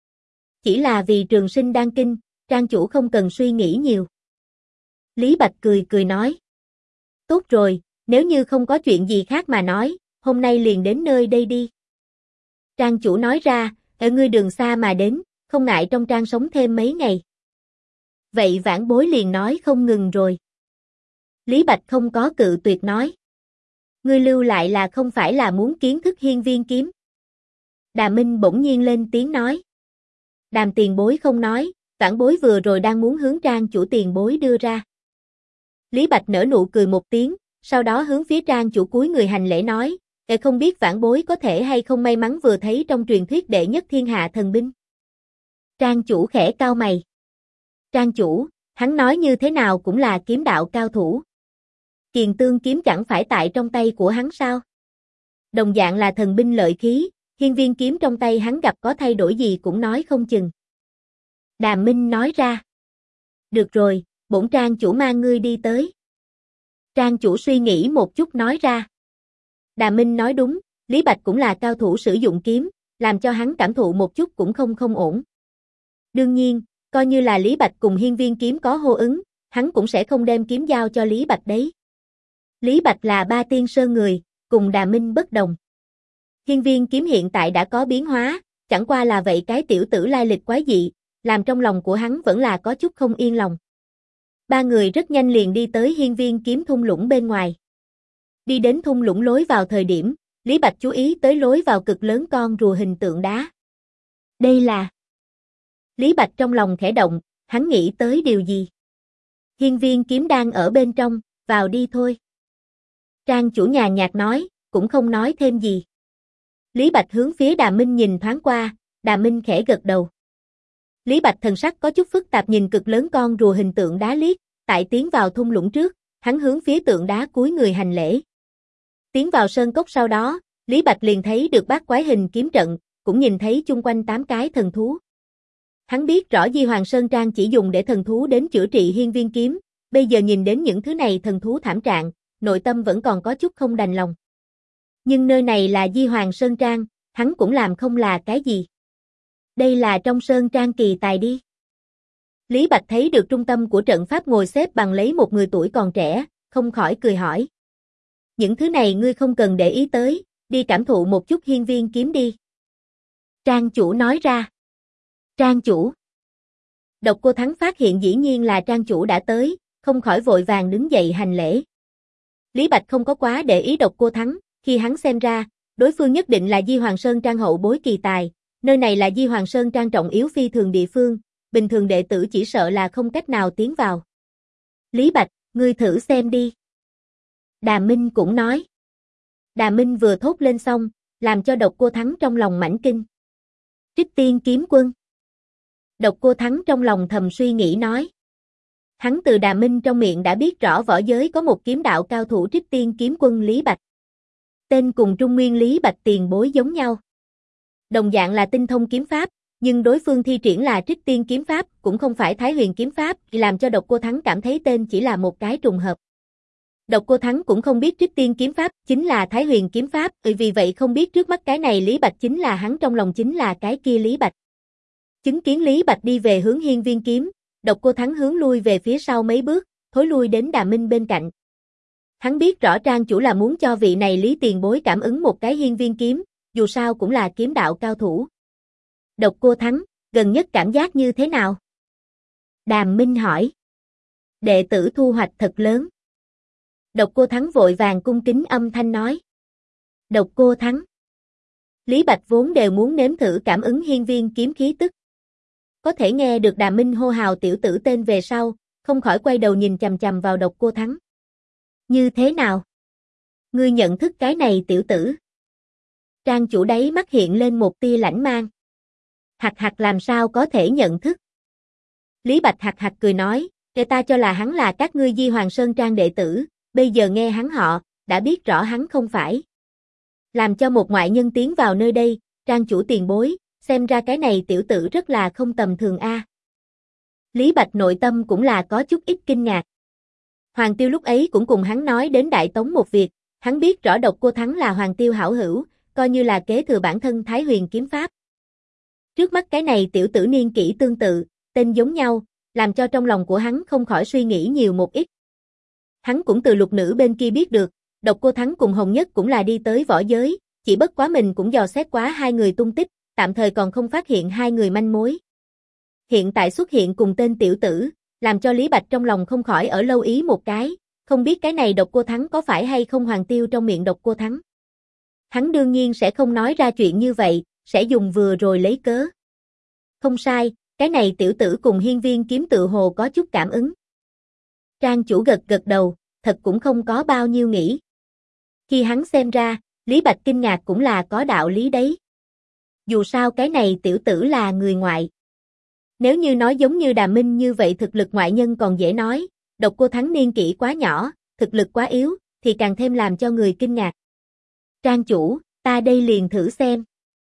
S1: Chỉ là vì trường sinh đan kinh, trang chủ không cần suy nghĩ nhiều. Lý Bạch cười cười nói. Tốt rồi, nếu như không có chuyện gì khác mà nói, hôm nay liền đến nơi đây đi. Trang chủ nói ra, ở ngươi đường xa mà đến, không ngại trong trang sống thêm mấy ngày. Vậy vãn bối liền nói không ngừng rồi. Lý Bạch không có cự tuyệt nói. Ngươi lưu lại là không phải là muốn kiến thức hiên viên kiếm. Đàm Minh bỗng nhiên lên tiếng nói. Đàm tiền bối không nói, vãn bối vừa rồi đang muốn hướng trang chủ tiền bối đưa ra. Lý Bạch nở nụ cười một tiếng, sau đó hướng phía trang chủ cúi người hành lễ nói, không biết vãn bối có thể hay không may mắn vừa thấy trong truyền thuyết đệ nhất thiên hạ thần binh. Trang chủ khẽ cau mày. Trang chủ, hắn nói như thế nào cũng là kiếm đạo cao thủ. Kiền tương kiếm chẳng phải tại trong tay của hắn sao? Đồng dạng là thần binh lợi khí, hiên viên kiếm trong tay hắn gặp có thay đổi gì cũng nói không chừng. Đàm Minh nói ra. Được rồi, bổn trang chủ mang ngươi đi tới. Trang chủ suy nghĩ một chút nói ra. Đàm Minh nói đúng, Lý Bạch cũng là cao thủ sử dụng kiếm, làm cho hắn cảm thụ một chút cũng không ổn. Đương nhiên, coi như là Lý Bạch cùng hiên viên kiếm có hô ứng, hắn cũng sẽ không đem kiếm giao cho Lý Bạch đấy. Lý Bạch là ba tiên sơn người, cùng Đàm Minh bất đồng. Hiên viên kiếm hiện tại đã có biến hóa, chẳng qua là vậy cái tiểu tử lai lịch quái dị, làm trong lòng của hắn vẫn là có chút không yên lòng. Ba người rất nhanh liền đi tới hiên viên kiếm thung lũng bên ngoài. Đi đến thung lũng lối vào thời điểm, Lý Bạch chú ý tới lối vào cực lớn con rùa hình tượng đá. Đây là... Lý Bạch trong lòng khẽ động, hắn nghĩ tới điều gì? Hiên viên kiếm đang ở bên trong, vào đi thôi. Trang chủ nhàn nhạt nói, cũng không nói thêm gì. Lý Bạch hướng phía Đàm Minh nhìn thoáng qua, Đàm Minh khẽ gật đầu. Lý Bạch thần sắc có chút phức tạp nhìn cực lớn con rùa hình tượng đá liếc, tại tiến vào thung lũng trước, hắn hướng phía tượng đá cúi người hành lễ. Tiến vào sơn cốc sau đó, Lý Bạch liền thấy được bát quái hình kiếm trận, cũng nhìn thấy chung quanh 8 cái thần thú. Hắn biết rõ Di Hoàng Sơn Trang chỉ dùng để thần thú đến chữa trị hiên viên kiếm, bây giờ nhìn đến những thứ này thần thú thảm trạng, nội tâm vẫn còn có chút không đành lòng. Nhưng nơi này là Di Hoàng Sơn Trang, hắn cũng làm không là cái gì. Đây là trong Sơn Trang kỳ tài đi. Lý Bạch thấy được trung tâm của trận pháp ngồi xếp bằng lấy một người tuổi còn trẻ, không khỏi cười hỏi. Những thứ này ngươi không cần để ý tới, đi cảm thụ một chút hiên viên kiếm đi. Trang chủ nói ra. Trang chủ. Độc Cô Thắng phát hiện dĩ nhiên là trang chủ đã tới, không khỏi vội vàng đứng dậy hành lễ. Lý Bạch không có quá để ý Độc Cô Thắng, khi hắn xem ra, đối phương nhất định là Di Hoàng Sơn Trang hậu bối kỳ tài, nơi này là Di Hoàng Sơn Trang trọng yếu phi thường địa phương, bình thường đệ tử chỉ sợ là không cách nào tiến vào. Lý Bạch, ngươi thử xem đi. Đàm Minh cũng nói. Đàm Minh vừa thốt lên xong, làm cho Độc Cô Thắng trong lòng mãnh kinh. Trích Tiên Kiếm Quân. Độc Cô Thắng trong lòng thầm suy nghĩ nói. Hắn từ Đàm Minh trong miệng đã biết rõ võ giới có một kiếm đạo cao thủ Trích Tiên Kiếm Quân Lý Bạch. Tên cùng Trung Nguyên Lý Bạch tiền bối giống nhau. Đồng dạng là tinh thông kiếm pháp, nhưng đối phương thi triển là Trích Tiên Kiếm Pháp, cũng không phải Thái Huyền Kiếm Pháp, làm cho Độc Cô Thắng cảm thấy tên chỉ là một cái trùng hợp. Độc Cô Thắng cũng không biết Trích Tiên Kiếm Pháp chính là Thái Huyền Kiếm Pháp, vì vậy không biết trước mắt cái này Lý Bạch chính là hắn trong lòng chính là cái kia Lý Bạch. Chứng kiến Lý Bạch đi về hướng hiên viên kiếm, Độc Cô Thắng hướng lui về phía sau mấy bước, thối lui đến Đàm Minh bên cạnh. Hắn biết rõ trang chủ là muốn cho vị này Lý tiền bối cảm ứng một cái hiên viên kiếm, dù sao cũng là kiếm đạo cao thủ. Độc Cô Thắng, gần nhất cảm giác như thế nào? Đàm Minh hỏi. Đệ tử thu hoạch thật lớn. Độc Cô Thắng vội vàng cung kính âm thanh nói. Độc Cô Thắng. Lý Bạch vốn đều muốn nếm thử cảm ứng hiên viên kiếm khí tức. Có thể nghe được Đàm Minh hô hào tiểu tử tên về sau, không khỏi quay đầu nhìn chằm chằm vào Độc Cô Thắng. Như thế nào? Ngươi nhận thức cái này tiểu tử? Trang chủ đáy mắt hiện lên một tia lãnh mang. Hạc hạc làm sao có thể nhận thức? Lý Bạch hạc hạc cười nói, ta cho là hắn là các ngươi Di Hoàng Sơn Trang đệ tử, bây giờ nghe hắn họ, đã biết rõ hắn không phải. Làm cho một ngoại nhân tiến vào nơi đây, trang chủ tiền bối, xem ra cái này tiểu tử rất là không tầm thường a. Lý Bạch nội tâm cũng là có chút ít kinh ngạc. Hoàng Tiêu lúc ấy cũng cùng hắn nói đến Đại Tống một việc, hắn biết rõ Độc Cô Thắng là Hoàng Tiêu hảo hữu, coi như là kế thừa bản thân Thái Huyền Kiếm Pháp. Trước mắt cái này tiểu tử niên kỷ tương tự, tên giống nhau, làm cho trong lòng của hắn không khỏi suy nghĩ nhiều một ít. Hắn cũng từ Lục Nữ bên kia biết được, Độc Cô Thắng cùng Hồng Nhất cũng là đi tới võ giới, chỉ bất quá mình cũng dò xét quá hai người tung tích, tạm thời còn không phát hiện hai người manh mối. Hiện tại xuất hiện cùng tên tiểu tử, làm cho Lý Bạch trong lòng không khỏi ở lâu ý một cái, không biết cái này Độc Cô Thắng có phải hay không Hoàng Tiêu trong miệng Độc Cô Thắng. Hắn đương nhiên sẽ không nói ra chuyện như vậy, sẽ dùng vừa rồi lấy cớ. Không sai, cái này tiểu tử cùng Hiên Viên Kiếm tự hồ có chút cảm ứng. Trang chủ gật gật đầu, thật cũng không có bao nhiêu nghĩ. Khi hắn xem ra, Lý Bạch kinh ngạc cũng là có đạo lý đấy. Dù sao cái này tiểu tử là người ngoại. Nếu như nói giống như Đàm Minh như vậy thực lực ngoại nhân còn dễ nói, Độc Cô Thắng niên kỷ quá nhỏ, thực lực quá yếu, thì càng thêm làm cho người kinh ngạc. Trang chủ, ta đây liền thử xem.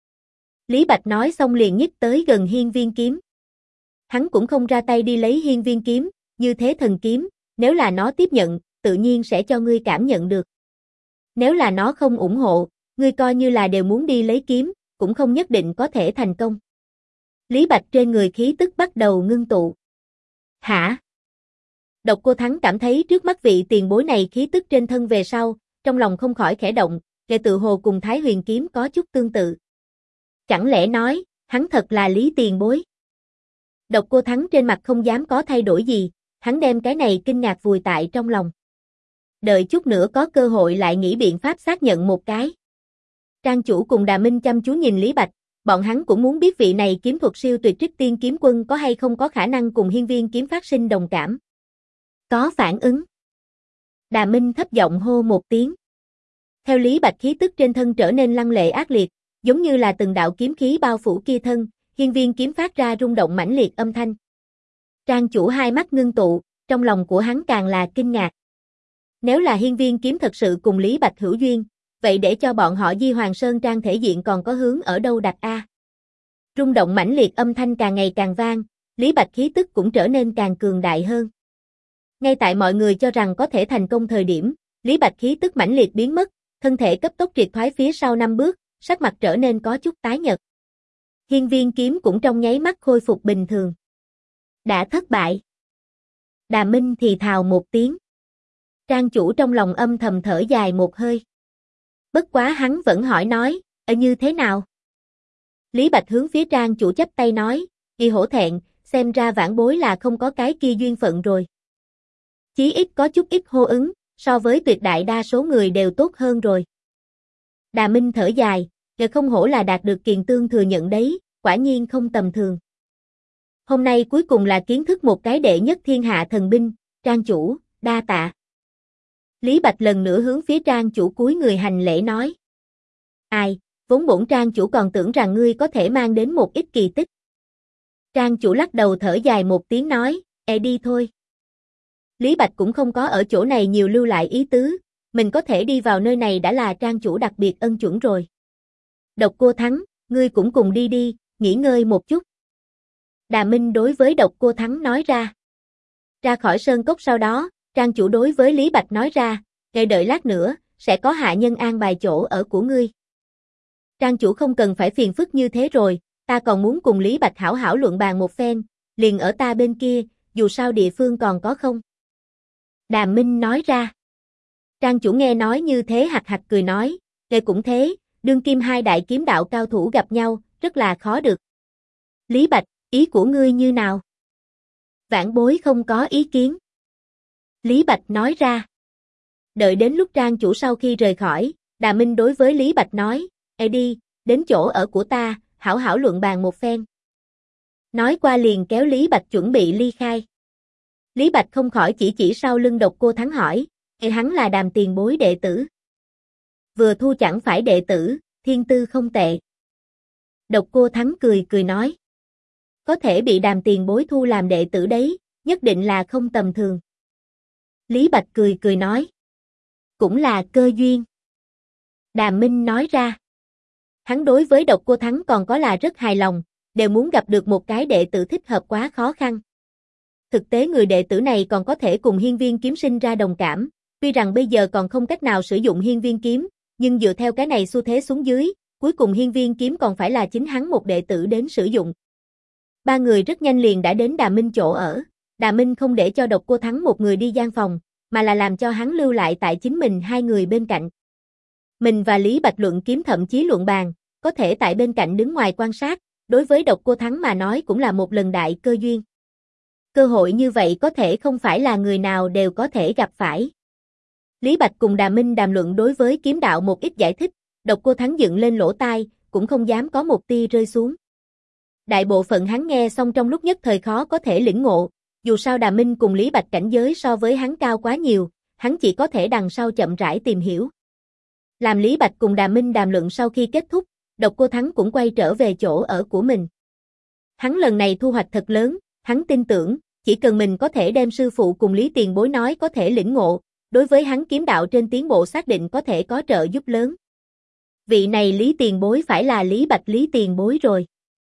S1: Lý Bạch nói xong liền nhích tới gần Hiên Viên Kiếm. Hắn cũng không ra tay đi lấy Hiên Viên Kiếm, như thế thần kiếm, nếu là nó tiếp nhận, tự nhiên sẽ cho ngươi cảm nhận được. Nếu là nó không ủng hộ, ngươi coi như là đều muốn đi lấy kiếm, cũng không nhất định có thể thành công. Lý Bạch trên người khí tức bắt đầu ngưng tụ. Hả? Độc Cô Thắng cảm thấy trước mắt vị tiền bối này khí tức trên thân về sau, trong lòng không khỏi khẽ động, kẻ tự hồ cùng Thái Huyền Kiếm có chút tương tự. Chẳng lẽ nói, hắn thật là Lý tiền bối? Độc Cô Thắng trên mặt không dám có thay đổi gì, hắn đem cái này kinh ngạc vùi tại trong lòng. Đợi chút nữa có cơ hội lại nghĩ biện pháp xác nhận một cái. Trang chủ cùng Đà Minh chăm chú nhìn Lý Bạch, bọn hắn cũng muốn biết vị này kiếm thuật siêu tuyệt Trích Tiên Kiếm Quân có hay không có khả năng cùng Hiên Viên Kiếm phát sinh đồng cảm. Có phản ứng. Đà Minh thấp giọng hô một tiếng. Theo Lý Bạch khí tức trên thân trở nên lăng lệ ác liệt, giống như là từng đạo kiếm khí bao phủ kia thân, Hiên Viên Kiếm phát ra rung động mãnh liệt âm thanh. Trang chủ hai mắt ngưng tụ, trong lòng của hắn càng là kinh ngạc. Nếu là Hiên Viên Kiếm thật sự cùng Lý Bạch hữu duyên, vậy để cho bọn họ Di Hoàng Sơn Trang thể diện còn có hướng ở đâu đặt a? Rung động mãnh liệt âm thanh càng ngày càng vang, Lý Bạch khí tức cũng trở nên càng cường đại hơn. Ngay tại mọi người cho rằng có thể thành công thời điểm, Lý Bạch khí tức mãnh liệt biến mất, thân thể cấp tốc triệt thoái phía sau 5 bước, sắc mặt trở nên có chút tái nhợt. Hiên Viên Kiếm cũng trong nháy mắt khôi phục bình thường. Đã thất bại. Đà Minh thì thào một tiếng. Trang chủ trong lòng âm thầm thở dài một hơi. Bất quá hắn vẫn hỏi nói, như thế nào? Lý Bạch hướng phía Trang chủ chắp tay nói, y hổ thẹn, xem ra vãn bối là không có cái kia duyên phận rồi. Chí ít có chút ít hô ứng, so với tuyệt đại đa số người đều tốt hơn rồi. Đà Minh thở dài, không hổ là đạt được Kiền Tương thừa nhận đấy, quả nhiên không tầm thường. Hôm nay cuối cùng là kiến thức một cái đệ nhất thiên hạ thần binh, Trang chủ, đa tạ. Lý Bạch lần nữa hướng phía Trang chủ cúi người hành lễ nói. Ai, vốn bổn Trang chủ còn tưởng rằng ngươi có thể mang đến một ít kỳ tích. Trang chủ lắc đầu thở dài một tiếng nói, đi thôi. Lý Bạch cũng không có ở chỗ này nhiều lưu lại ý tứ, mình có thể đi vào nơi này đã là Trang chủ đặc biệt ân chuẩn rồi. Độc Cô Thắng, ngươi cũng cùng đi đi, nghỉ ngơi một chút. Đà Minh đối với Độc Cô Thắng nói ra. Ra khỏi sơn cốc sau đó, Trang chủ đối với Lý Bạch nói ra, ngay đợi lát nữa, sẽ có hạ nhân an bài chỗ ở của ngươi. Trang chủ không cần phải phiền phức như thế rồi, ta còn muốn cùng Lý Bạch hảo hảo luận bàn một phen, liền ở ta bên kia, dù sao địa phương còn có không. Đà Minh nói ra. Trang chủ nghe nói như thế hạc hạc cười nói, nghe cũng thế, đương kim hai đại kiếm đạo cao thủ gặp nhau, rất là khó được. Lý Bạch, ý của ngươi như nào? Vãn bối không có ý kiến. Lý Bạch nói ra. Đợi đến lúc Trang chủ sau khi rời khỏi, Đà Minh đối với Lý Bạch nói, đi, đến chỗ ở của ta, hảo hảo luận bàn một phen. Nói qua liền kéo Lý Bạch chuẩn bị ly khai. Lý Bạch không khỏi chỉ sau lưng Độc Cô Thắng hỏi, hắn là Đàm tiền bối đệ tử. Vừa thu chẳng phải đệ tử, thiên tư không tệ. Độc Cô Thắng cười nói. Có thể bị Đàm tiền bối thu làm đệ tử đấy, nhất định là không tầm thường. Lý Bạch cười nói. Cũng là cơ duyên. Đàm Minh nói ra. Hắn đối với Độc Cô Thắng còn có là rất hài lòng, đều muốn gặp được một cái đệ tử thích hợp quá khó khăn. Thực tế người đệ tử này còn có thể cùng Hiên Viên Kiếm sinh ra đồng cảm, tuy rằng bây giờ còn không cách nào sử dụng Hiên Viên Kiếm, nhưng dựa theo cái này xu thế xuống dưới, cuối cùng Hiên Viên Kiếm còn phải là chính hắn một đệ tử đến sử dụng. Ba người rất nhanh liền đã đến Đà Minh chỗ ở, Đà Minh không để cho Độc Cô Thắng một người đi gian phòng, mà là làm cho hắn lưu lại tại chính mình hai người bên cạnh. Mình và Lý Bạch luận kiếm thậm chí luận bàn, có thể tại bên cạnh đứng ngoài quan sát, đối với Độc Cô Thắng mà nói cũng là một lần đại cơ duyên. Cơ hội như vậy có thể không phải là người nào đều có thể gặp phải. Lý Bạch cùng Đàm Minh đàm luận đối với kiếm đạo một ít giải thích, Độc Cô Thắng dựng lên lỗ tai, cũng không dám có một tia rơi xuống. Đại bộ phận hắn nghe xong trong lúc nhất thời khó có thể lĩnh ngộ, dù sao Đàm Minh cùng Lý Bạch cảnh giới so với hắn cao quá nhiều, hắn chỉ có thể đằng sau chậm rãi tìm hiểu. Làm Lý Bạch cùng Đàm Minh đàm luận sau khi kết thúc, Độc Cô Thắng cũng quay trở về chỗ ở của mình. Hắn lần này thu hoạch thật lớn, hắn tin tưởng, chỉ cần mình có thể đem sư phụ cùng Lý Tiền Bối nói có thể lĩnh ngộ, đối với hắn kiếm đạo trên tiến bộ xác định có thể có trợ giúp lớn. Vị này Lý Tiền Bối phải là Lý Bạch Lý Tiền Bối rồi.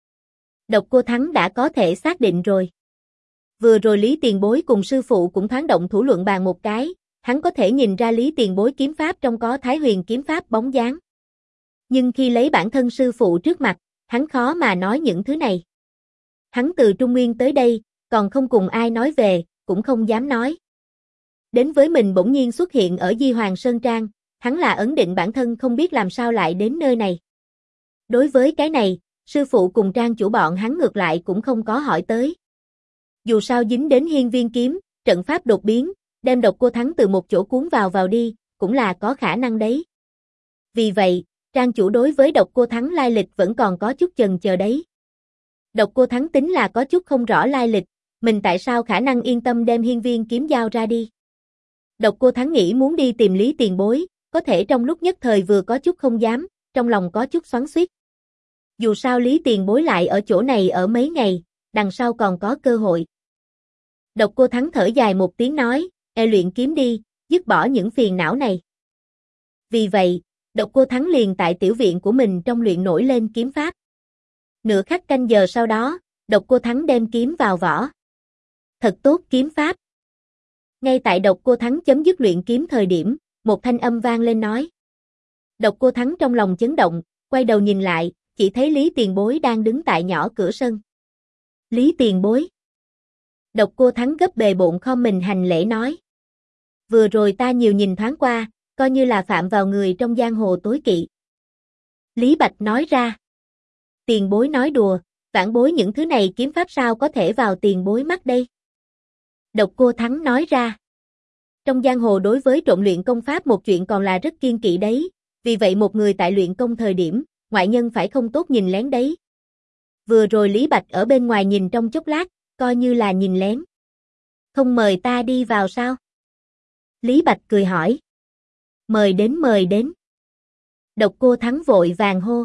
S1: Độc Cô Thắng đã có thể xác định rồi. Vừa rồi Lý Tiền Bối cùng sư phụ cũng thoáng động thủ luận bàn một cái, hắn có thể nhìn ra Lý Tiền Bối kiếm pháp trong có Thái Huyền kiếm pháp bóng dáng. Nhưng khi lấy bản thân sư phụ trước mặt, hắn khó mà nói những thứ này. Hắn từ Trung Nguyên tới đây, còn không cùng ai nói về, cũng không dám nói. Đến với mình bỗng nhiên xuất hiện ở Di Hoàng Sơn Trang, hắn là ấn định bản thân không biết làm sao lại đến nơi này. Đối với cái này, sư phụ cùng trang chủ bọn hắn ngược lại cũng không có hỏi tới. Dù sao dính đến hiên viên kiếm, trận pháp đột biến, đem Độc Cô Thắng từ một chỗ cuốn vào đi, cũng là có khả năng đấy. Vì vậy, trang chủ đối với Độc Cô Thắng lai lịch vẫn còn có chút chần chờ đấy. Độc Cô Thắng tính là có chút không rõ lai lịch, mình tại sao khả năng yên tâm đem hiên viên kiếm giao ra đi. Độc Cô Thắng nghĩ muốn đi tìm Lý Tiền Bối, có thể trong lúc nhất thời vừa có chút không dám, trong lòng có chút xoắn xuýt. Dù sao Lý Tiền Bối lại ở chỗ này ở mấy ngày, đằng sau còn có cơ hội. Độc Cô Thắng thở dài một tiếng nói, luyện kiếm đi, dứt bỏ những phiền não này. Vì vậy, Độc Cô Thắng liền tại tiểu viện của mình trong luyện nổi lên kiếm pháp. Nửa khắc canh giờ sau đó, Độc Cô Thắng đem kiếm vào vỏ. Thật tốt kiếm pháp. Ngay tại Độc Cô Thắng chấm dứt luyện kiếm thời điểm, một thanh âm vang lên nói. Độc Cô Thắng trong lòng chấn động, quay đầu nhìn lại, chỉ thấy Lý Tiền Bối đang đứng tại nhỏ cửa sân. Lý Tiền Bối. Độc Cô Thắng gấp bề bộn khom mình hành lễ nói. Vừa rồi ta nhiều nhìn thoáng qua, coi như là phạm vào người trong giang hồ tối kỵ. Lý Bạch nói ra. Tiền Bối nói đùa, vãn bối những thứ này kiếm pháp sao có thể vào tiền bối mắt đây? Độc Cô Thắng nói ra. Trong giang hồ đối với trộn luyện công pháp một chuyện còn là rất kiêng kỵ đấy, vì vậy một người tại luyện công thời điểm, ngoại nhân phải không tốt nhìn lén đấy. Vừa rồi Lý Bạch ở bên ngoài nhìn trong chốc lát, coi như là nhìn lén. Không mời ta đi vào sao? Lý Bạch cười hỏi. Mời đến. Độc Cô Thắng vội vàng hô.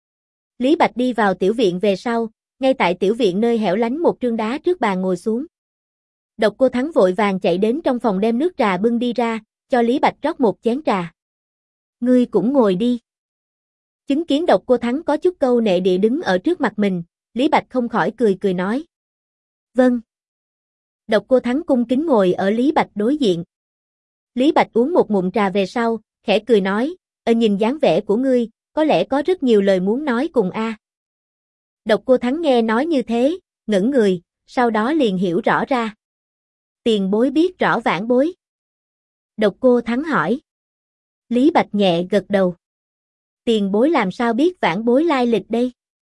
S1: Lý Bạch đi vào tiểu viện về sau, ngay tại tiểu viện nơi hẻo lánh một trương đá trước bàn ngồi xuống. Độc Cô Thắng vội vàng chạy đến trong phòng đem nước trà bưng đi ra, cho Lý Bạch rót một chén trà. Ngươi cũng ngồi đi. Chứng kiến Độc Cô Thắng có chút câu nệ địa đứng ở trước mặt mình, Lý Bạch không khỏi cười nói. Vâng. Độc Cô Thắng cung kính ngồi ở Lý Bạch đối diện. Lý Bạch uống một ngụm trà về sau, khẽ cười nói, nhìn dáng vẻ của ngươi, có lẽ có rất nhiều lời muốn nói cùng a. Độc Cô Thắng nghe nói như thế, ngẩn người, sau đó liền hiểu rõ ra. Tiền bối biết rõ vãn bối. Độc Cô Thắng hỏi. Lý Bạch nhẹ gật đầu. Tiền bối làm sao biết vãn bối lai lịch đây?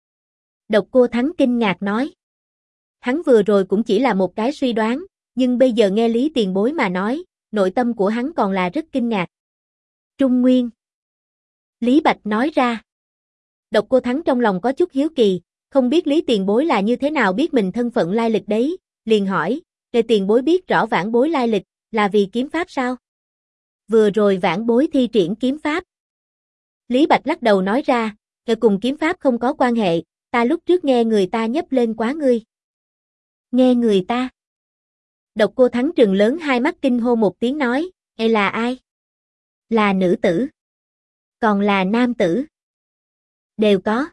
S1: Độc Cô Thắng kinh ngạc nói. Hắn vừa rồi cũng chỉ là một cái suy đoán, nhưng bây giờ nghe Lý Tiền Bối mà nói, nội tâm của hắn còn là rất kinh ngạc. Trung Nguyên. Lý Bạch nói ra. Độc Cô Thắng trong lòng có chút hiếu kỳ, không biết Lý Tiền Bối là như thế nào biết mình thân phận lai lịch đấy, liền hỏi, để Tiền Bối biết rõ vãn bối lai lịch, là vì kiếm pháp sao? Vừa rồi vãn bối thi triển kiếm pháp. Lý Bạch lắc đầu nói ra, cùng kiếm pháp không có quan hệ, ta lúc trước nghe người ta nhấp lên quá ngươi. Nghe người ta. Độc Cô Thắng trừng lớn hai mắt kinh hô một tiếng nói, là ai? Là nữ tử. Còn là nam tử. Đều có.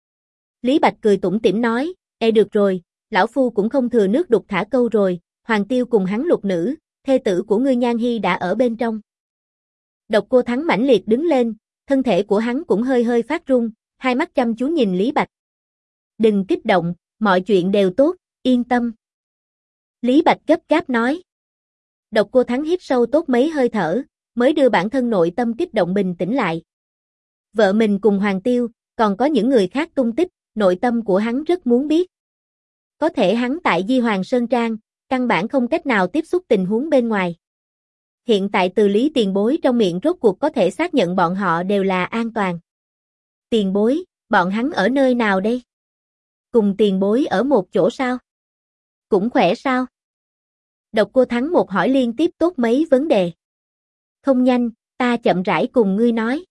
S1: Lý Bạch cười tủm tỉm nói, được rồi, lão phu cũng không thừa nước đục thả câu rồi, Hoàng Tiêu cùng hắn lục nữ, thê tử của ngươi Nhan Hi đã ở bên trong. Độc Cô Thắng mãnh liệt đứng lên, thân thể của hắn cũng hơi phát run, hai mắt chăm chú nhìn Lý Bạch. Đừng kích động, mọi chuyện đều tốt, yên tâm. Lý Bạch gấp gáp nói. Độc Cô Thắng hít sâu tốt mấy hơi thở, mới đưa bản thân nội tâm kích động bình tĩnh lại. Vợ mình cùng Hoàng Tiêu, còn có những người khác tung tích, nội tâm của hắn rất muốn biết. Có thể hắn tại Di Hoàng Sơn Trang, căn bản không cách nào tiếp xúc tình huống bên ngoài. Hiện tại từ Lý tiền bối trong miệng rốt cuộc có thể xác nhận bọn họ đều là an toàn. Tiền bối, bọn hắn ở nơi nào đây? Cùng tiền bối ở một chỗ sao? Cũng khỏe sao? Độc Cô Thắng một hỏi liên tiếp tốt mấy vấn đề. Không nhanh, ta chậm rãi cùng ngươi nói.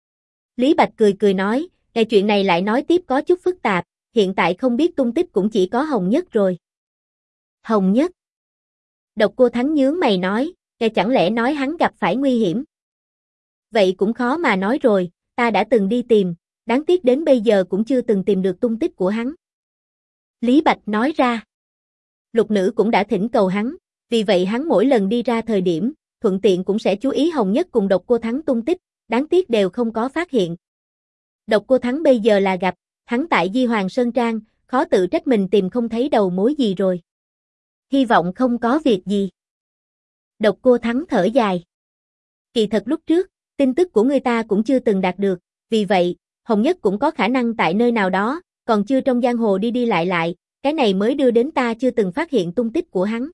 S1: Lý Bạch cười cười nói, cái chuyện này lại nói tiếp có chút phức tạp, hiện tại không biết tung tích cũng chỉ có Hồng Nhất rồi. Hồng Nhất? Độc Cô Thắng nhướng mày nói, cái chẳng lẽ nói hắn gặp phải nguy hiểm? Vậy cũng khó mà nói rồi, ta đã từng đi tìm, đáng tiếc đến bây giờ cũng chưa từng tìm được tung tích của hắn. Lý Bạch nói ra. Lục Nữ cũng đã thỉnh cầu hắn, vì vậy hắn mỗi lần đi ra thời điểm, thuận tiện cũng sẽ chú ý Hồng Nhất cùng Độc Cô Thắng tung tích, đáng tiếc đều không có phát hiện. Độc Cô Thắng bây giờ là gặp, hắn tại Di Hoàng Sơn Trang, khó tự trách mình tìm không thấy đầu mối gì rồi. Hy vọng không có việc gì. Độc Cô Thắng thở dài. Kỳ thật lúc trước, tin tức của người ta cũng chưa từng đạt được, vì vậy, Hồng Nhất cũng có khả năng tại nơi nào đó, còn chưa trong giang hồ đi đi lại, cái này mới đưa đến ta chưa từng phát hiện tung tích của hắn.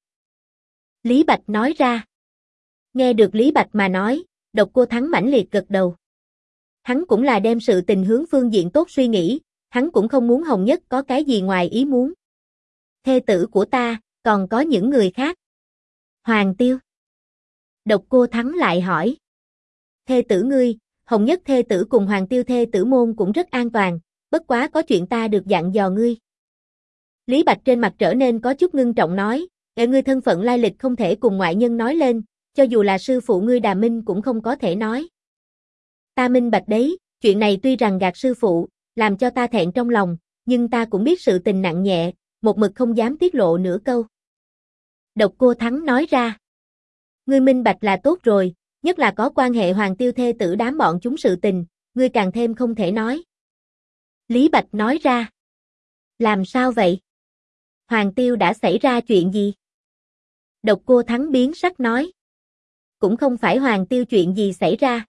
S1: Lý Bạch nói ra. Nghe được Lý Bạch mà nói, Độc Cô Thắng mãnh liệt gật đầu. Hắn cũng là đem sự tình hướng phương diện tốt suy nghĩ, hắn cũng không muốn Hồng Nhất có cái gì ngoài ý muốn. Thê tử của ta, còn có những người khác. Hoàng Tiêu. Độc Cô Thắng lại hỏi. Thê tử ngươi, Hồng Nhất thê tử cùng Hoàng Tiêu thê tử môn cũng rất an toàn, bất quá có chuyện ta được dặn dò ngươi. Lý Bạch trên mặt trở nên có chút ngưng trọng nói, ngươi thân phận lai lịch không thể cùng ngoại nhân nói lên, cho dù là sư phụ ngươi Đà Minh cũng không có thể nói. Ta minh bạch đấy, chuyện này tuy rằng gạt sư phụ, làm cho ta thẹn trong lòng, nhưng ta cũng biết sự tình nặng nhẹ, một mực không dám tiết lộ nửa câu. Độc Cô Thắng nói ra. Ngươi minh bạch là tốt rồi, nhất là có quan hệ Hoàng Tiêu thê tử đám bọn chúng sự tình, ngươi càng thêm không thể nói. Lý Bạch nói ra. Làm sao vậy? Hoàng Tiêu đã xảy ra chuyện gì? Độc Cô Thắng biến sắc nói. Cũng không phải Hoàng Tiêu chuyện gì xảy ra.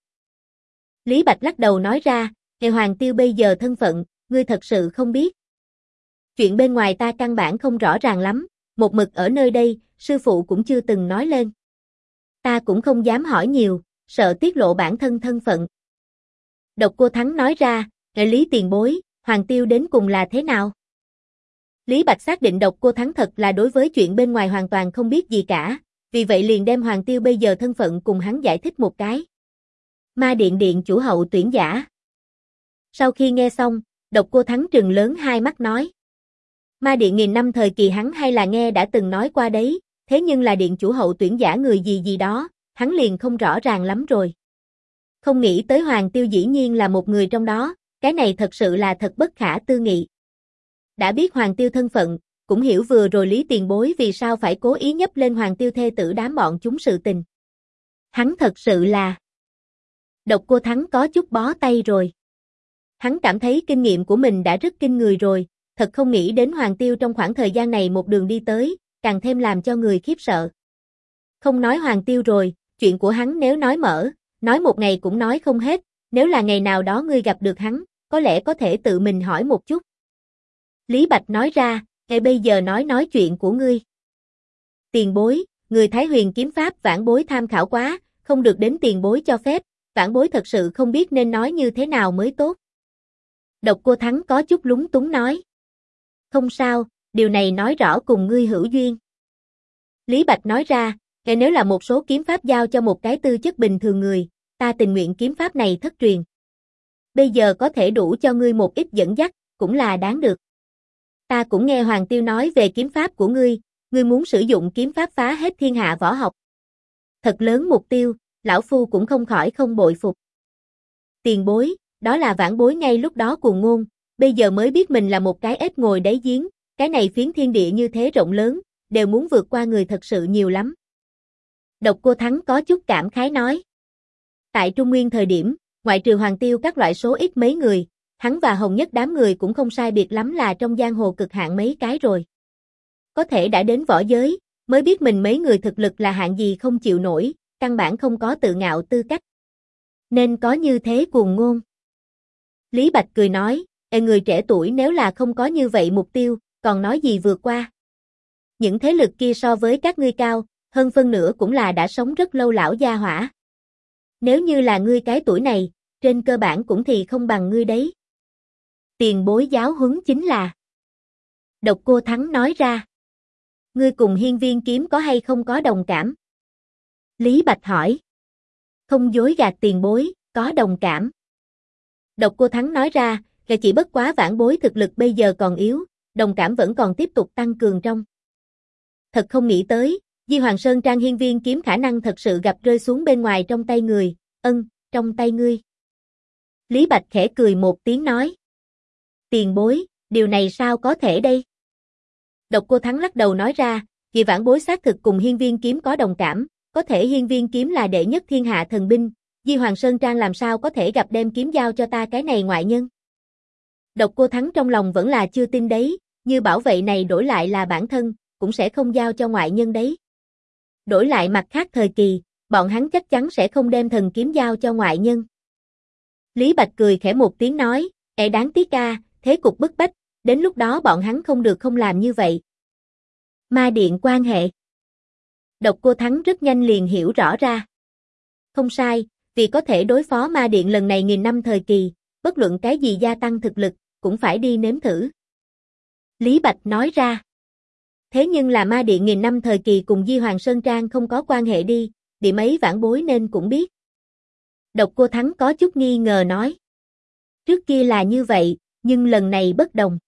S1: Lý Bạch lắc đầu nói ra, nghe Hoàng Tiêu bây giờ thân phận, ngươi thật sự không biết. Chuyện bên ngoài ta căn bản không rõ ràng lắm, một mực ở nơi đây, sư phụ cũng chưa từng nói lên. Ta cũng không dám hỏi nhiều, sợ tiết lộ bản thân thân phận. Độc Cô Thắng nói ra, nghe Lý tiền bối, Hoàng Tiêu đến cùng là thế nào? Lý Bạch xác định Độc Cô Thắng thật là đối với chuyện bên ngoài hoàn toàn không biết gì cả, vì vậy liền đem Hoàng Tiêu bây giờ thân phận cùng hắn giải thích một cái. Ma Điện điện chủ hậu tuyển giả. Sau khi nghe xong, Độc Cô Thắng trừng lớn hai mắt nói. Ma Điện nghìn năm thời kỳ hắn hay là nghe đã từng nói qua đấy, thế nhưng là điện chủ hậu tuyển giả người gì gì đó, hắn liền không rõ ràng lắm rồi. Không nghĩ tới Hoàng Tiêu dĩ nhiên là một người trong đó, cái này thật sự là thật bất khả tư nghị. Đã biết Hoàng Tiêu thân phận, cũng hiểu vừa rồi Lý tiền bối vì sao phải cố ý nhấp lên Hoàng Tiêu thê tử đám bọn chúng sự tình. Hắn thật sự là... Độc Cô Thắng có chút bó tay rồi. Hắn cảm thấy kinh nghiệm của mình đã rất kinh người rồi, thật không nghĩ đến Hoàng Tiêu trong khoảng thời gian này một đường đi tới, càng thêm làm cho người khiếp sợ. Không nói Hoàng Tiêu rồi, chuyện của hắn nếu nói mở, nói một ngày cũng nói không hết, nếu là ngày nào đó ngươi gặp được hắn, có lẽ có thể tự mình hỏi một chút. Lý Bạch nói ra, ngay bây giờ nói chuyện của ngươi. Tiền bối, người Thái Huyền kiếm pháp vãn bối tham khảo quá, không được đến tiền bối cho phép, vãn bối thật sự không biết nên nói như thế nào mới tốt. Độc Cô Thắng có chút lúng túng nói. Không sao, điều này nói rõ cùng ngươi hữu duyên. Lý Bạch nói ra, nếu là một số kiếm pháp giao cho một cái tư chất bình thường người, ta tình nguyện kiếm pháp này thất truyền. Bây giờ có thể đủ cho ngươi một ít dẫn dắt, cũng là đáng được. Ta cũng nghe Hoàng Tiêu nói về kiếm pháp của ngươi muốn sử dụng kiếm pháp phá hết thiên hạ võ học. Thật lớn mục tiêu, lão phu cũng không khỏi không bội phục. Tiền bối, đó là vãn bối ngay lúc đó cuồng ngôn, bây giờ mới biết mình là một cái ếch ngồi đáy giếng, cái này phiến thiên địa như thế rộng lớn, đều muốn vượt qua người thật sự nhiều lắm. Độc Cô Thắng có chút cảm khái nói. Tại Trung Nguyên thời điểm, ngoại trừ Hoàng Tiêu các loại số ít mấy người, hắn và Hồng Nhất đám người cũng không sai biệt lắm là trong giang hồ cực hạn mấy cái rồi. Có thể đã đến võ giới, mới biết mình mấy người thực lực là hạng gì không chịu nổi, căn bản không có tự ngạo tư cách. Nên có như thế cuồng ngôn. Lý Bạch cười nói, người trẻ tuổi nếu là không có như vậy mục tiêu, còn nói gì vượt qua. Những thế lực kia so với các ngươi cao, hơn phân nửa cũng là đã sống rất lâu lão gia hỏa. Nếu như là ngươi cái tuổi này, trên cơ bản cũng thì không bằng ngươi đấy. Tiền bối giáo huấn chính là. Độc Cô Thắng nói ra. Ngươi cùng Hiên Viên Kiếm có hay không có đồng cảm? Lý Bạch hỏi. Không dối gạt tiền bối, có đồng cảm. Độc Cô Thắng nói ra, là chỉ bất quá vãn bối thực lực bây giờ còn yếu, đồng cảm vẫn còn tiếp tục tăng cường trong. Thật không nghĩ tới, Di Hoàng Sơn Trang Hiên Viên Kiếm khả năng thật sự gặp rơi xuống bên ngoài trong tay người, trong tay ngươi. Lý Bạch khẽ cười một tiếng nói. Tiền bối, điều này sao có thể đây? Độc Cô Thắng lắc đầu nói ra, vì vãn bối xác thực cùng Hiên Viên Kiếm có đồng cảm, có thể Hiên Viên Kiếm là đệ nhất thiên hạ thần binh, Di Hoàng Sơn Trang làm sao có thể gặp đem kiếm giao cho ta cái này ngoại nhân. Độc Cô Thắng trong lòng vẫn là chưa tin đấy, như bảo vệ này đổi lại là bản thân, cũng sẽ không giao cho ngoại nhân đấy. Đổi lại mặt khác thời kỳ, bọn hắn chắc chắn sẽ không đem thần kiếm giao cho ngoại nhân. Lý Bạch cười khẽ một tiếng nói, đáng tiếc ca, thế cục bức bách, đến lúc đó bọn hắn không được không làm như vậy. Ma Điện quan hệ. Độc Cô Thắng rất nhanh liền hiểu rõ ra. Không sai, vì có thể đối phó Ma Điện lần này nghìn năm thời kỳ, bất luận cái gì gia tăng thực lực, cũng phải đi nếm thử. Lý Bạch nói ra. Thế nhưng là Ma Điện nghìn năm thời kỳ cùng Di Hoàng Sơn Trang không có quan hệ đi, điểm ấy vãn bối nên cũng biết. Độc Cô Thắng có chút nghi ngờ nói. Trước kia là như vậy, nhưng lần này bất đồng.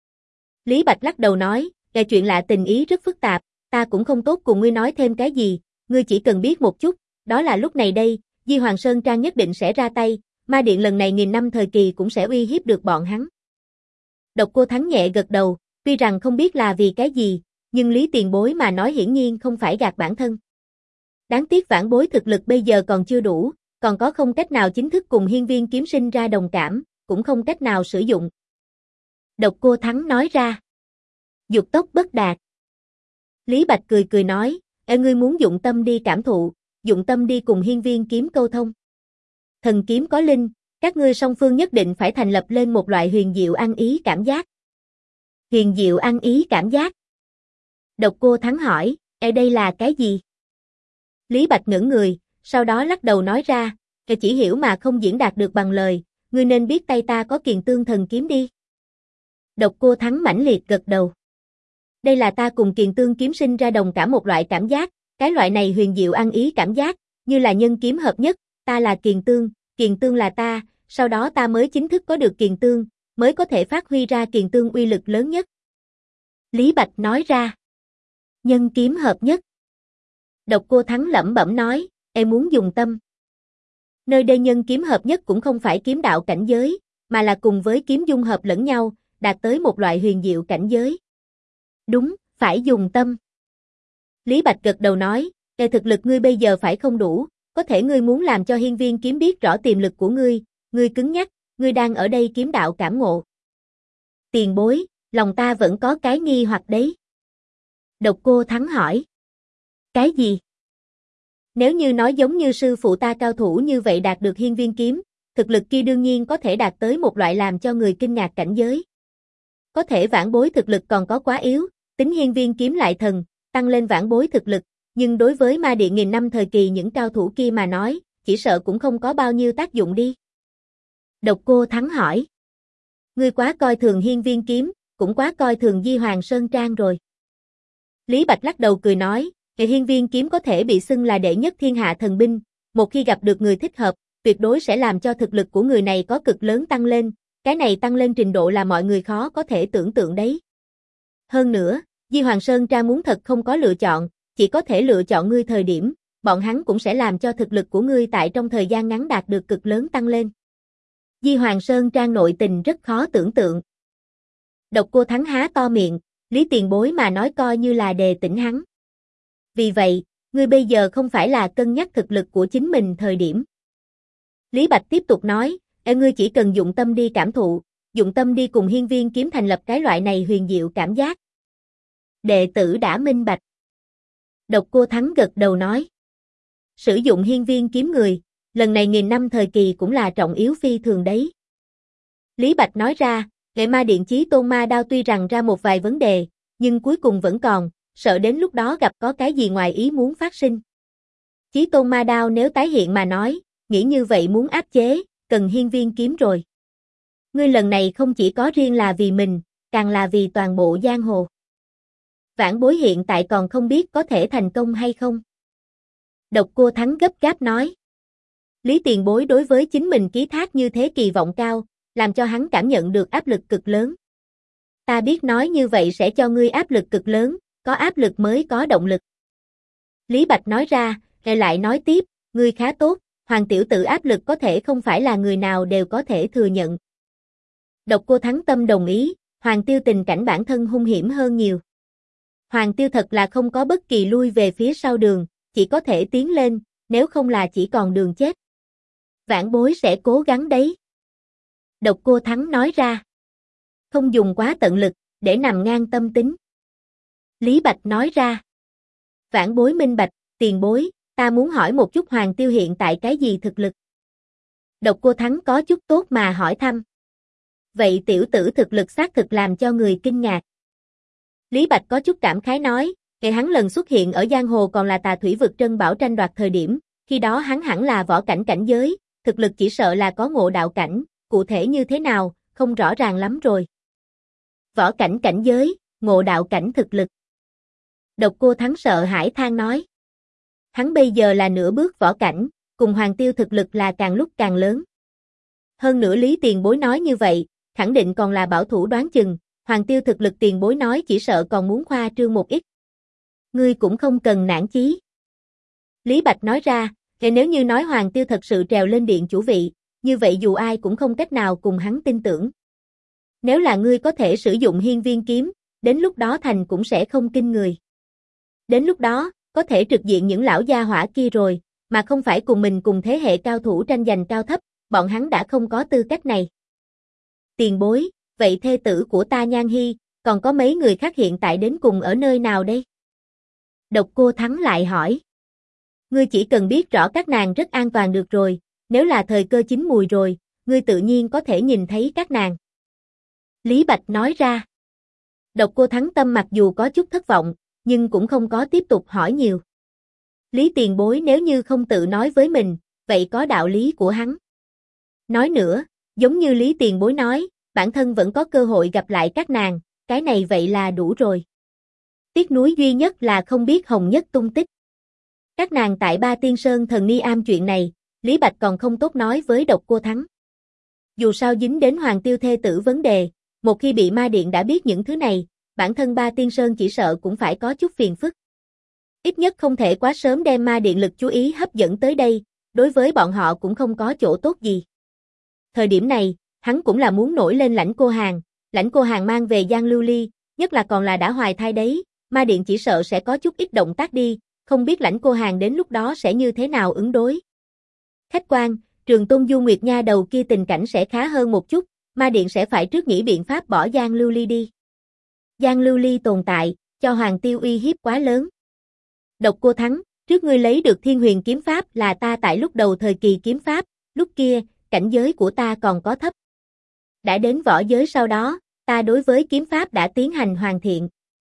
S1: Lý Bạch lắc đầu nói, chuyện lạ tình ý rất phức tạp, ta cũng không tốt cùng ngươi nói thêm cái gì, ngươi chỉ cần biết một chút, đó là lúc này đây, Di Hoàng Sơn Trang nhất định sẽ ra tay, Ma Điện lần này nghìn năm thời kỳ cũng sẽ uy hiếp được bọn hắn. Độc Cô Thắng nhẹ gật đầu, tuy rằng không biết là vì cái gì, nhưng Lý tiền bối mà nói hiển nhiên không phải gạt bản thân. Đáng tiếc vãn bối thực lực bây giờ còn chưa đủ, còn có không cách nào chính thức cùng Hiên Viên Kiếm sinh ra đồng cảm, cũng không cách nào sử dụng. Độc Cô Thắng nói ra. Dục tốc bất đạt. Lý Bạch cười cười nói, ngươi muốn dụng tâm đi cảm thụ, dụng tâm đi cùng Hiên Viên Kiếm câu thông. Thần kiếm có linh, các ngươi song phương nhất định phải thành lập lên một loại huyền diệu ăn ý cảm giác. Huyền diệu ăn ý cảm giác. Độc Cô Thắng hỏi, đây là cái gì? Lý Bạch ngẩn người, sau đó lắc đầu nói ra, chỉ hiểu mà không diễn đạt được bằng lời, ngươi nên biết tay ta có Kiền Tương thần kiếm đi. Độc Cô Thắng mãnh liệt gật đầu. Đây là ta cùng Kiền Tương kiếm sinh ra đồng cảm một loại cảm giác, cái loại này huyền diệu ăn ý cảm giác, như là nhân kiếm hợp nhất, ta là Kiền Tương là ta, sau đó ta mới chính thức có được Kiền Tương, mới có thể phát huy ra Kiền Tương uy lực lớn nhất. Lý Bạch nói ra. Nhân kiếm hợp nhất. Độc Cô Thắng lẩm bẩm nói, em muốn dùng tâm. Nơi đây nhân kiếm hợp nhất cũng không phải kiếm đạo cảnh giới, mà là cùng với kiếm dung hợp lẫn nhau, đạt tới một loại huyền diệu cảnh giới. Đúng, phải dùng tâm. Lý Bạch gật đầu nói, thực lực ngươi bây giờ phải không đủ, có thể ngươi muốn làm cho Hiên Viên Kiếm biết rõ tiềm lực của ngươi cứng nhắc, ngươi đang ở đây kiếm đạo cảm ngộ. Tiền bối, lòng ta vẫn có cái nghi hoặc đấy. Độc Cô Thắng hỏi. Cái gì? Nếu như nói giống như sư phụ ta cao thủ như vậy đạt được Hiên Viên Kiếm, thực lực kia đương nhiên có thể đạt tới một loại làm cho người kinh ngạc cảnh giới. Có thể vãn bối thực lực còn có quá yếu, tính Hiên Viên Kiếm lại thần, tăng lên vãn bối thực lực, nhưng đối với Ma Điện nghìn năm thời kỳ những cao thủ kia mà nói, chỉ sợ cũng không có bao nhiêu tác dụng đi. Độc Cô Thắng hỏi. Ngươi quá coi thường Hiên Viên Kiếm, cũng quá coi thường Di Hoàng Sơn Trang rồi. Lý Bạch lắc đầu cười nói, Hiên Viên Kiếm có thể bị xưng là đệ nhất thiên hạ thần binh, một khi gặp được người thích hợp, tuyệt đối sẽ làm cho thực lực của người này có cực lớn tăng lên, cái này tăng lên trình độ là mọi người khó có thể tưởng tượng đấy. Hơn nữa, Di Hoàng Sơn Trang muốn thật không có lựa chọn, chỉ có thể lựa chọn ngươi thời điểm, bọn hắn cũng sẽ làm cho thực lực của ngươi tại trong thời gian ngắn đạt được cực lớn tăng lên. Di Hoàng Sơn Trang nội tình rất khó tưởng tượng. Độc Cô Thắng há to miệng, Lý tiền bối mà nói coi như là đề tỉnh hắn. Vì vậy, ngươi bây giờ không phải là cân nhắc thực lực của chính mình thời điểm. Lý Bạch tiếp tục nói, ngươi chỉ cần dụng tâm đi cảm thụ, dụng tâm đi cùng Hiên Viên Kiếm thành lập cái loại này huyền diệu cảm giác. Đệ tử đã minh bạch. Độc Cô Thắng gật đầu nói. Sử dụng hiên viên kiếm người, lần này nghìn năm thời kỳ cũng là trọng yếu phi thường đấy. Lý Bạch nói ra, Nghệ Ma Điện Chí Tôn Ma Đao tuy rằng ra một vài vấn đề, nhưng cuối cùng vẫn còn, sợ đến lúc đó gặp có cái gì ngoài ý muốn phát sinh. Chí Tôn Ma Đao nếu tái hiện mà nói, nghĩ như vậy muốn áp chế, cần hiên viên kiếm rồi. Ngươi lần này không chỉ có riêng là vì mình, càng là vì toàn bộ giang hồ. Vãn Bối hiện tại còn không biết có thể thành công hay không. Độc Cô Thắng gấp gáp nói. Lý Tiền Bối đối với chính mình ký thác như thế kỳ vọng cao, làm cho hắn cảm nhận được áp lực cực lớn. Ta biết nói như vậy sẽ cho ngươi áp lực cực lớn, có áp lực mới có động lực. Lý Bạch nói ra, lại nói tiếp, ngươi khá tốt, Hoàng tiểu tử áp lực có thể không phải là người nào đều có thể thừa nhận. Độc Cô Thắng tâm đồng ý, Hoàng Tiêu tình cảnh bản thân hung hiểm hơn nhiều. Hoàng Tiêu thật là không có bất kỳ lui về phía sau đường, chỉ có thể tiến lên, nếu không là chỉ còn đường chết. Vãn Bối sẽ cố gắng đấy. Độc Cô Thắng nói ra. Không dùng quá tận lực, để nằm ngang tâm tính. Lý Bạch nói ra. Vãn Bối minh bạch, Tiền Bối, ta muốn hỏi một chút Hoàng Tiêu hiện tại cái gì thực lực. Độc Cô Thắng có chút tốt mà hỏi thăm. Vậy tiểu tử thực lực xác thực làm cho người kinh ngạc. Lý Bạch có chút cảm khái nói, ngày hắn lần xuất hiện ở giang hồ còn là Tà Thủy vực Trân Bảo tranh đoạt thời điểm, khi đó hắn hẳn là võ cảnh cảnh giới, thực lực chỉ sợ là có ngộ đạo cảnh, cụ thể như thế nào, không rõ ràng lắm rồi. Võ cảnh cảnh giới, ngộ đạo cảnh thực lực. Độc Cô Thắng sợ hãi than nói. Hắn bây giờ là nửa bước võ cảnh, cùng Hoàng Tiêu thực lực là càng lúc càng lớn. Hơn nữa Lý Tiền Bối nói như vậy, khẳng định còn là bảo thủ đoán chừng, Hoàng Tiêu thực lực Tiền Bối nói chỉ sợ còn muốn khoa trương một ít. Ngươi cũng không cần nản chí. Lý Bạch nói ra, nếu như nói Hoàng Tiêu thật sự trèo lên điện chủ vị, như vậy dù ai cũng không cách nào cùng hắn tin tưởng. Nếu là ngươi có thể sử dụng hiên viên kiếm, đến lúc đó thành cũng sẽ không kinh người. Đến lúc đó, có thể trực diện những lão gia hỏa kia rồi, mà không phải cùng mình cùng thế hệ cao thủ tranh giành cao thấp, bọn hắn đã không có tư cách này. Tiền Bối, vậy thê tử của ta Nhan Hy, còn có mấy người khác hiện tại đến cùng ở nơi nào đây? Độc Cô Thắng lại hỏi. Ngươi chỉ cần biết rõ các nàng rất an toàn được rồi, nếu là thời cơ chín mùi rồi, ngươi tự nhiên có thể nhìn thấy các nàng. Lý Bạch nói ra. Độc Cô Thắng tâm mặc dù có chút thất vọng, nhưng cũng không có tiếp tục hỏi nhiều. Lý Tiền Bối nếu như không tự nói với mình, vậy có đạo lý của hắn. Nói nữa, giống như Lý Tiền Bối nói, bản thân vẫn có cơ hội gặp lại các nàng, cái này vậy là đủ rồi. Tiếc nuối duy nhất là không biết Hồng Nhất tung tích. Các nàng tại Ba Tiên Sơn Thần Ni Am chuyện này, Lý Bạch còn không tốt nói với Độc Cô Thắng. Dù sao dính đến Hoàng Tiêu thê tử vấn đề, một khi bị Ma Điện đã biết những thứ này, bản thân Ba Tiên Sơn chỉ sợ cũng phải có chút phiền phức. Ít nhất không thể quá sớm đem Ma Điện lực chú ý hấp dẫn tới đây, đối với bọn họ cũng không có chỗ tốt gì. Thời điểm này, hắn cũng là muốn nổi lên Lãnh Cô Hàng mang về Giang Lưu Ly, nhất là còn là đã hoài thai đấy, Ma Điện chỉ sợ sẽ có chút ít động tác đi, không biết Lãnh Cô Hàng đến lúc đó sẽ như thế nào ứng đối. Khách quan, Trường Tôn Du Nguyệt Nha đầu kia tình cảnh sẽ khá hơn một chút, Ma Điện sẽ phải trước nghĩ biện pháp bỏ Giang Lưu Ly đi. Giang Lưu Ly tồn tại, cho Hoàng Tiêu uy hiếp quá lớn. Độc Cô Thắng, trước ngươi lấy được Thiên Huyền kiếm pháp là ta tại lúc đầu thời kỳ kiếm pháp, lúc kia, cảnh giới của ta còn có thấp. Đã đến võ giới sau đó, ta đối với kiếm pháp đã tiến hành hoàn thiện.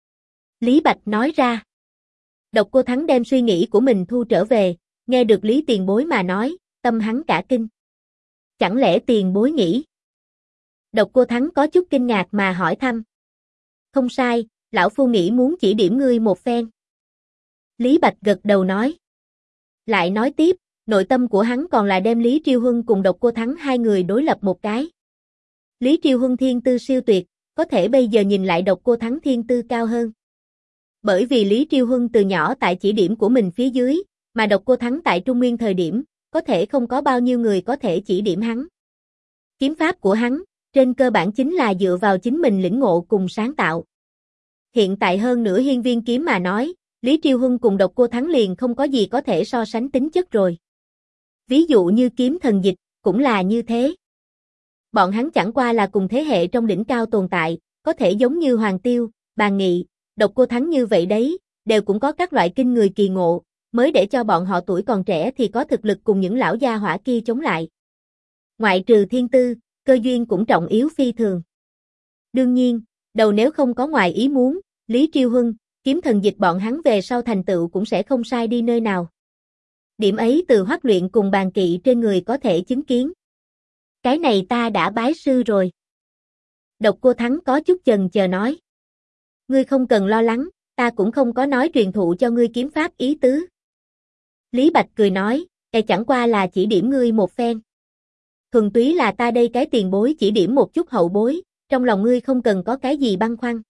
S1: Lý Bạch nói ra. Độc Cô Thắng đem suy nghĩ của mình thu trở về, nghe được Lý Tiền Bối mà nói, tâm hắn cả kinh. Chẳng lẽ Tiền Bối nghĩ? Độc Cô Thắng có chút kinh ngạc mà hỏi thăm. Không sai, lão phu nghĩ muốn chỉ điểm ngươi một phen. Lý Bạch gật đầu nói. Lại nói tiếp, nội tâm của hắn còn là đem Lý Triêu Huân cùng Độc Cô Thắng hai người đối lập một cái. Lý Triêu Huân thiên tư siêu tuyệt, có thể bây giờ nhìn lại Độc Cô Thắng thiên tư cao hơn. Bởi vì Lý Triêu Huân từ nhỏ tại chỉ điểm của mình phía dưới, mà Độc Cô Thắng tại Trung Nguyên thời điểm, có thể không có bao nhiêu người có thể chỉ điểm hắn. Kiếm pháp của hắn, trên cơ bản chính là dựa vào chính mình lĩnh ngộ cùng sáng tạo. Hiện tại hơn nữa hiên viên kiếm mà nói, Lý Triêu Huân cùng Độc Cô Thắng liền không có gì có thể so sánh tính chất rồi. Ví dụ như kiếm thần dịch, cũng là như thế. Bọn hắn chẳng qua là cùng thế hệ trong đỉnh cao tồn tại, có thể giống như Hoàng Tiêu, Bàn Nghị, Độc Cô Thắng như vậy đấy, đều cũng có các loại kinh người kỳ ngộ, mới để cho bọn họ tuổi còn trẻ thì có thực lực cùng những lão gia hỏa kia chống lại. Ngoại trừ thiên tư, cơ duyên cũng trọng yếu phi thường. Đương nhiên, đầu nếu không có ngoài ý muốn, Lý Triêu Huân, kiếm thần dịch bọn hắn về sau thành tựu cũng sẽ không sai đi nơi nào. Điểm ấy từ Hoắc Luyện cùng Bàn Kỵ trên người có thể chứng kiến. Cái này ta đã bái sư rồi. Độc Cô Thắng có chút chần chờ nói. Ngươi không cần lo lắng, ta cũng không có nói truyền thụ cho ngươi kiếm pháp ý tứ. Lý Bạch cười nói, chẳng qua là chỉ điểm ngươi một phen. Thuần túy là ta đây cái tiền bối chỉ điểm một chút hậu bối, trong lòng ngươi không cần có cái gì băn khoăn.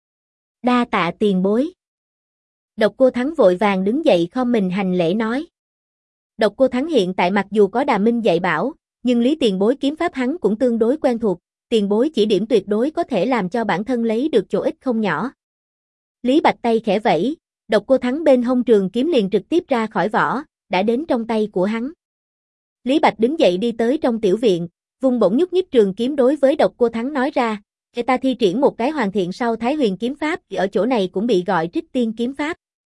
S1: Đa tạ tiền bối. Độc Cô Thắng vội vàng đứng dậy khom mình hành lễ nói. Độc Cô Thắng hiện tại mặc dù có Đà Minh dạy bảo, nhưng Lý tiền bối kiếm pháp hắn cũng tương đối quen thuộc, tiền bối chỉ điểm tuyệt đối có thể làm cho bản thân lấy được chỗ ích không nhỏ. Lý Bạch tay khẽ vẫy, Độc Cô Thắng bên hông trường kiếm liền trực tiếp ra khỏi vỏ, đã đến trong tay của hắn. Lý Bạch đứng dậy đi tới trong tiểu viện, vung bổng nhúc nhích trường kiếm đối với Độc Cô Thắng nói ra, ta thi triển một cái hoàn thiện sau Thái Huyền kiếm pháp, ở chỗ này cũng bị gọi Trích Tiên kiếm pháp.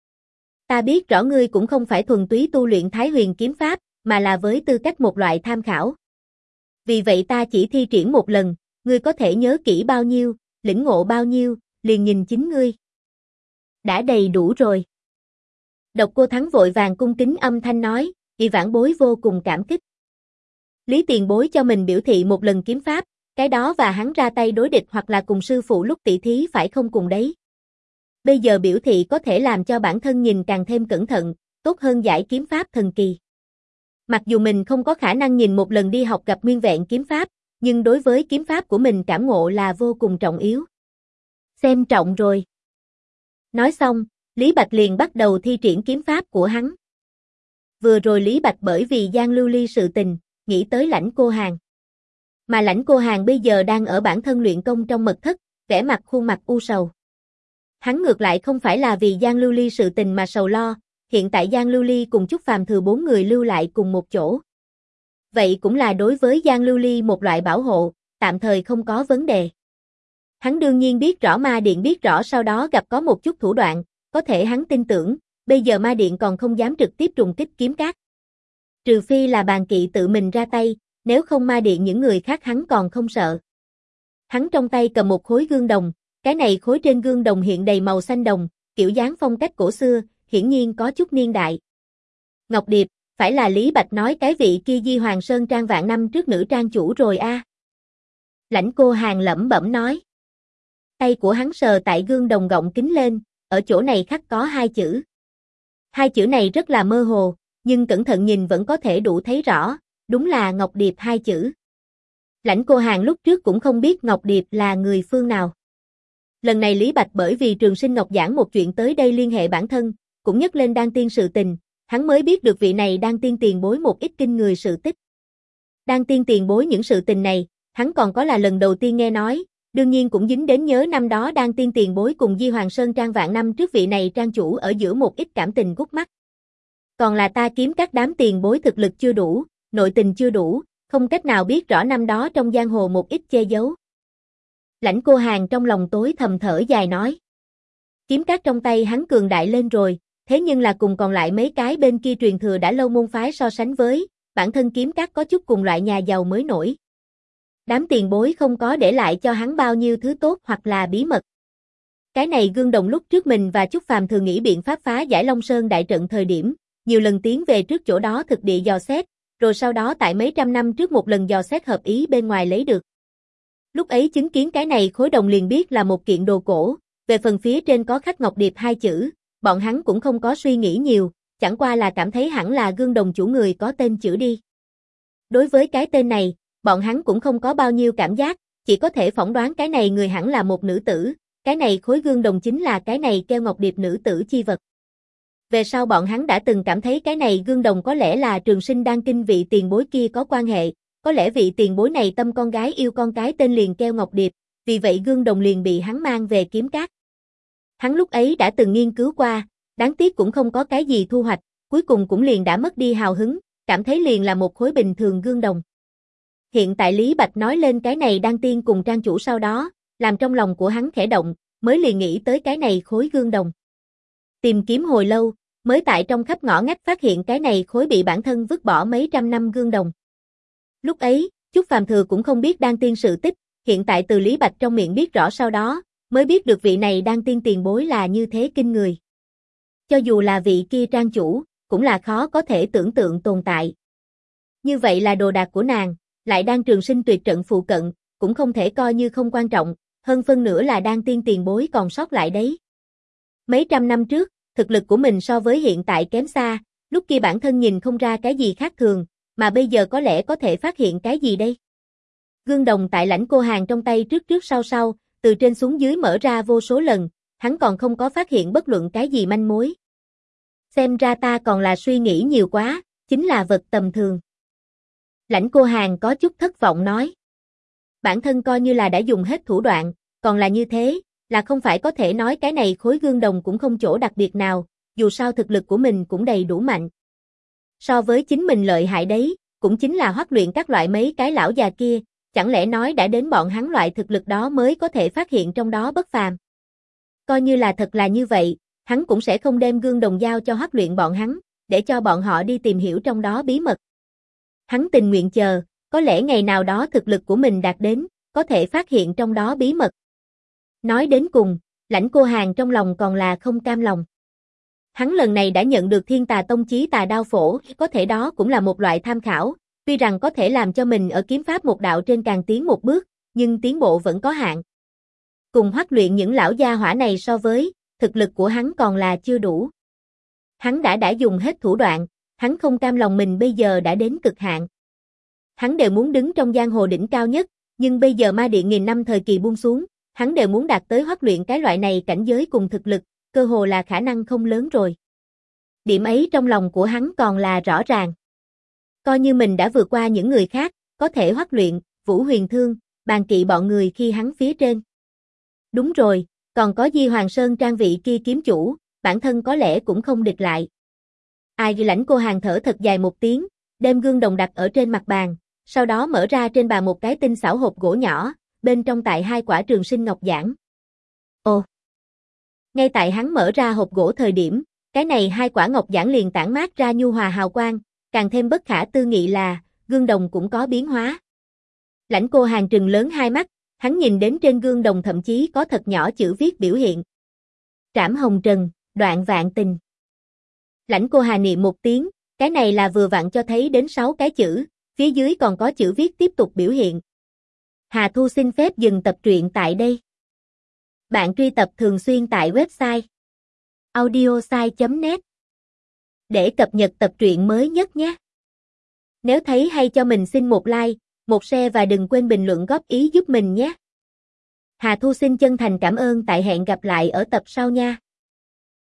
S1: Ta biết rõ ngươi cũng không phải thuần túy tu luyện Thái Huyền kiếm pháp, mà là với tư cách một loại tham khảo. Vì vậy ta chỉ thi triển một lần, ngươi có thể nhớ kỹ bao nhiêu, lĩnh ngộ bao nhiêu, liền nhìn chính ngươi. Đã đầy đủ rồi. Độc Cô Thắng vội vàng cung kính âm thanh nói, vãn bối vô cùng cảm kích. Lý tiền bối cho mình biểu thị một lần kiếm pháp, cái đó và hắn ra tay đối địch hoặc là cùng sư phụ lúc tỷ thí phải không cùng đấy. Bây giờ biểu thị có thể làm cho bản thân nhìn càng thêm cẩn thận, tốt hơn giải kiếm pháp thần kỳ. Mặc dù mình không có khả năng nhìn một lần đi học gặp nguyên vẹn kiếm pháp, nhưng đối với kiếm pháp của mình cảm ngộ là vô cùng trọng yếu. Xem trọng rồi. Nói xong, Lý Bạch liền bắt đầu thi triển kiếm pháp của hắn. Vừa rồi Lý Bạch bởi vì Giang Lưu Ly sự tình, nghĩ tới Lãnh Cô Hàn. Mà Lãnh Cô Hàn bây giờ đang ở bản thân luyện công trong mật thất, vẻ mặt khuôn mặt u sầu. Hắn ngược lại không phải là vì Giang Lưu Ly sự tình mà sầu lo, hiện tại Giang Lưu Ly cùng Trúc Phàm thừa 4 người lưu lại cùng một chỗ. Vậy cũng là đối với Giang Lưu Ly một loại bảo hộ, tạm thời không có vấn đề. Hắn đương nhiên biết rõ Ma Điện biết rõ sau đó gặp có một chút thủ đoạn, có thể hắn tin tưởng, bây giờ Ma Điện còn không dám trực tiếp trùng kích kiếm cát. Trừ phi là Bàn Kỵ tự mình ra tay, nếu không Ma Điện những người khác hắn còn không sợ. Hắn trong tay cầm một khối gương đồng, cái này khối trên gương đồng hiện đầy màu xanh đồng, kiểu dáng phong cách cổ xưa, hiển nhiên có chút niên đại. Ngọc Điệp, phải là Lý Bạch nói cái vị kia Di Hoàng Sơn Trang vạn năm trước nữ trang chủ rồi a. Lãnh Cô Hàn lẩm bẩm nói. Tay của hắn sờ tại gương đồng gọng kính lên, ở chỗ này khắc có 2 chữ. 2 chữ này rất là mơ hồ, nhưng cẩn thận nhìn vẫn có thể đủ thấy rõ, đúng là Ngọc Điệp 2 chữ. Lãnh Cô Hàn lúc trước cũng không biết Ngọc Điệp là người phương nào. Lần này Lý Bạch bởi vì Trường Sinh Ngọc giảng một chuyện tới đây liên hệ bản thân, cũng nhắc lên Đan Tiên sự tình, hắn mới biết được vị này Đan Tiên tiền bối một ít kinh người sự tích. Đan Tiên tiền bối những sự tình này, hắn còn có là lần đầu tiên nghe nói, đương nhiên cũng dính đến nhớ năm đó Đan Tiên tiền bối cùng Di Hoàng Sơn Trang vạn năm trước vị này trang chủ ở giữa một ít cảm tình gút mắt. Còn là ta kiếm các đám tiền bối thực lực chưa đủ, nội tình chưa đủ, không cách nào biết rõ năm đó trong giang hồ một ít che giấu. Lãnh Cô Hàn trong lòng tối thầm thở dài nói. Kiếm các trong tay hắn cường đại lên rồi, thế nhưng là cùng còn lại mấy cái bên kia truyền thừa đã lâu môn phái so sánh với, bản thân kiếm các có chút cùng loại nhà giàu mới nổi. Đám tiền bối không có để lại cho hắn bao nhiêu thứ tốt hoặc là bí mật. Cái này gương đồng lúc trước mình và Trúc Phàm thường nghĩ biện pháp phá giải Long Sơn đại trận thời điểm, nhiều lần tiến về trước chỗ đó thực địa dò xét, rồi sau đó tại mấy trăm năm trước một lần dò xét hợp ý bên ngoài lấy được. Lúc ấy chứng kiến cái này khối đồng liền biết là một kiện đồ cổ, về phần phía trên có khắc Ngọc Điệp 2 chữ, bọn hắn cũng không có suy nghĩ nhiều, chẳng qua là cảm thấy hẳn là gương đồng chủ người có tên chữ đi. Đối với cái tên này, bọn hắn cũng không có bao nhiêu cảm giác, chỉ có thể phỏng đoán cái này người hẳn là một nữ tử, cái này khối gương đồng chính là cái này keo Ngọc Điệp nữ tử chi vật. Về sau bọn hắn đã từng cảm thấy cái này gương đồng có lẽ là Trường Sinh Đan Kinh vị tiền bối kia có quan hệ, có lẽ vị tiền bối này tâm con gái yêu con cái tên liền keo Ngọc Điệp, vì vậy gương đồng liền bị hắn mang về kiếm cát. Hắn lúc ấy đã từng nghiên cứu qua, đáng tiếc cũng không có cái gì thu hoạch, cuối cùng cũng liền đã mất đi hào hứng, cảm thấy liền là một khối bình thường gương đồng. Hiện tại Lý Bạch nói lên cái này Đan Tiên cùng trang chủ sau đó, làm trong lòng của hắn khẽ động, mới liền nghĩ tới cái này khối gương đồng. Tìm kiếm hồi lâu, mới tại trong khắp ngõ ngách phát hiện cái này khối bị bản thân vứt bỏ mấy trăm năm gương đồng. Lúc ấy, Chúc Phàm Thừa cũng không biết đan tiên sự tích, hiện tại từ Lý Bạch trong miệng biết rõ sau đó, mới biết được vị này đan tiên tiền bối là như thế kinh người. Cho dù là vị kia trang chủ, cũng là khó có thể tưởng tượng tồn tại. Như vậy là đồ đạc của nàng, lại đang trường sinh tuyệt trận phụ cận, cũng không thể coi như không quan trọng, hơn phân nửa là đan tiên tiền bối còn sót lại đấy. Mấy trăm năm trước, thực lực của mình so với hiện tại kém xa, lúc kia bản thân nhìn không ra cái gì khác thường, mà bây giờ có lẽ có thể phát hiện cái gì đây? Gương đồng tại Lãnh Cô Hàn trong tay trước trước sau sau, từ trên xuống dưới mở ra vô số lần, hắn còn không có phát hiện bất luận cái gì manh mối. Xem ra ta còn là suy nghĩ nhiều quá, chính là vật tầm thường. Lãnh Cô Hàn có chút thất vọng nói. Bản thân coi như là đã dùng hết thủ đoạn, còn là như thế, là không phải có thể nói cái này khối gương đồng cũng không chỗ đặc biệt nào, dù sao thực lực của mình cũng đầy đủ mạnh. So với chính mình lợi hại đấy, cũng chính là Hoắc Luyện các loại mấy cái lão già kia, chẳng lẽ nói đã đến bọn hắn loại thực lực đó mới có thể phát hiện trong đó bất phàm. Coi như là thật là như vậy, hắn cũng sẽ không đem gương đồng giao cho Hoắc Luyện bọn hắn, để cho bọn họ đi tìm hiểu trong đó bí mật. Hắn tình nguyện chờ, có lẽ ngày nào đó thực lực của mình đạt đến, có thể phát hiện trong đó bí mật. Nói đến cùng, Lãnh Cô Hàn trong lòng còn là không cam lòng. Hắn lần này đã nhận được Thiên Tà Tông Chí Tà Đao Phổ, có thể đó cũng là một loại tham khảo, tuy rằng có thể làm cho mình ở kiếm pháp một đạo trên càng tiến một bước, nhưng tiến bộ vẫn có hạn. Cùng Hoắc Luyện những lão gia hỏa này so với, thực lực của hắn còn là chưa đủ. Hắn đã dùng hết thủ đoạn, hắn không cam lòng mình bây giờ đã đến cực hạn. Hắn đều muốn đứng trong giang hồ đỉnh cao nhất, nhưng bây giờ ma điện nghìn năm thời kỳ buông xuống, hắn đều muốn đạt tới Hoắc Luyện cái loại này cảnh giới cùng thực lực, cơ hồ là khả năng không lớn rồi. Điểm ấy trong lòng của hắn còn là rõ ràng. Coi như mình đã vượt qua những người khác, có thể Hoắc Luyện, Vũ Huyền Thương, Bàn Kỵ bọn người khi hắn phía trên. Đúng rồi, còn có Di Hoàng Sơn trang vị kia kiếm chủ, bản thân có lẽ cũng không địch lại. Lãnh Cô Hàn thở thật dài một tiếng, đem gương đồng đặt ở trên mặt bàn, sau đó mở ra trên bàn một cái tinh xảo hộp gỗ nhỏ, bên trong tại 2 quả trường sinh ngọc giản. Ồ! Ngay tại hắn mở ra hộp gỗ thời điểm, cái này 2 quả ngọc giản liền tản mát ra nhu hòa hào quang, càng thêm bất khả tư nghị là, gương đồng cũng có biến hóa. Lãnh Cô Hàn trừng lớn hai mắt, hắn nhìn đến trên gương đồng thậm chí có thật nhỏ chữ viết biểu hiện. Trảm hồng trần, đoạn vạn tình. Lãnh Cô Hàn niệm một tiếng, cái này là vừa vặn cho thấy đến 6 cái chữ, phía dưới còn có chữ viết tiếp tục biểu hiện. Hà Thu xin phép dừng tập truyện tại đây. Bạn truy tập thường xuyên tại website audiosai.net để cập nhật tập truyện mới nhất nhé. Nếu thấy hay cho mình xin một like, một share và đừng quên bình luận góp ý giúp mình nhé. Hà Thu xin chân thành cảm ơn, tại hẹn gặp lại ở tập sau nha.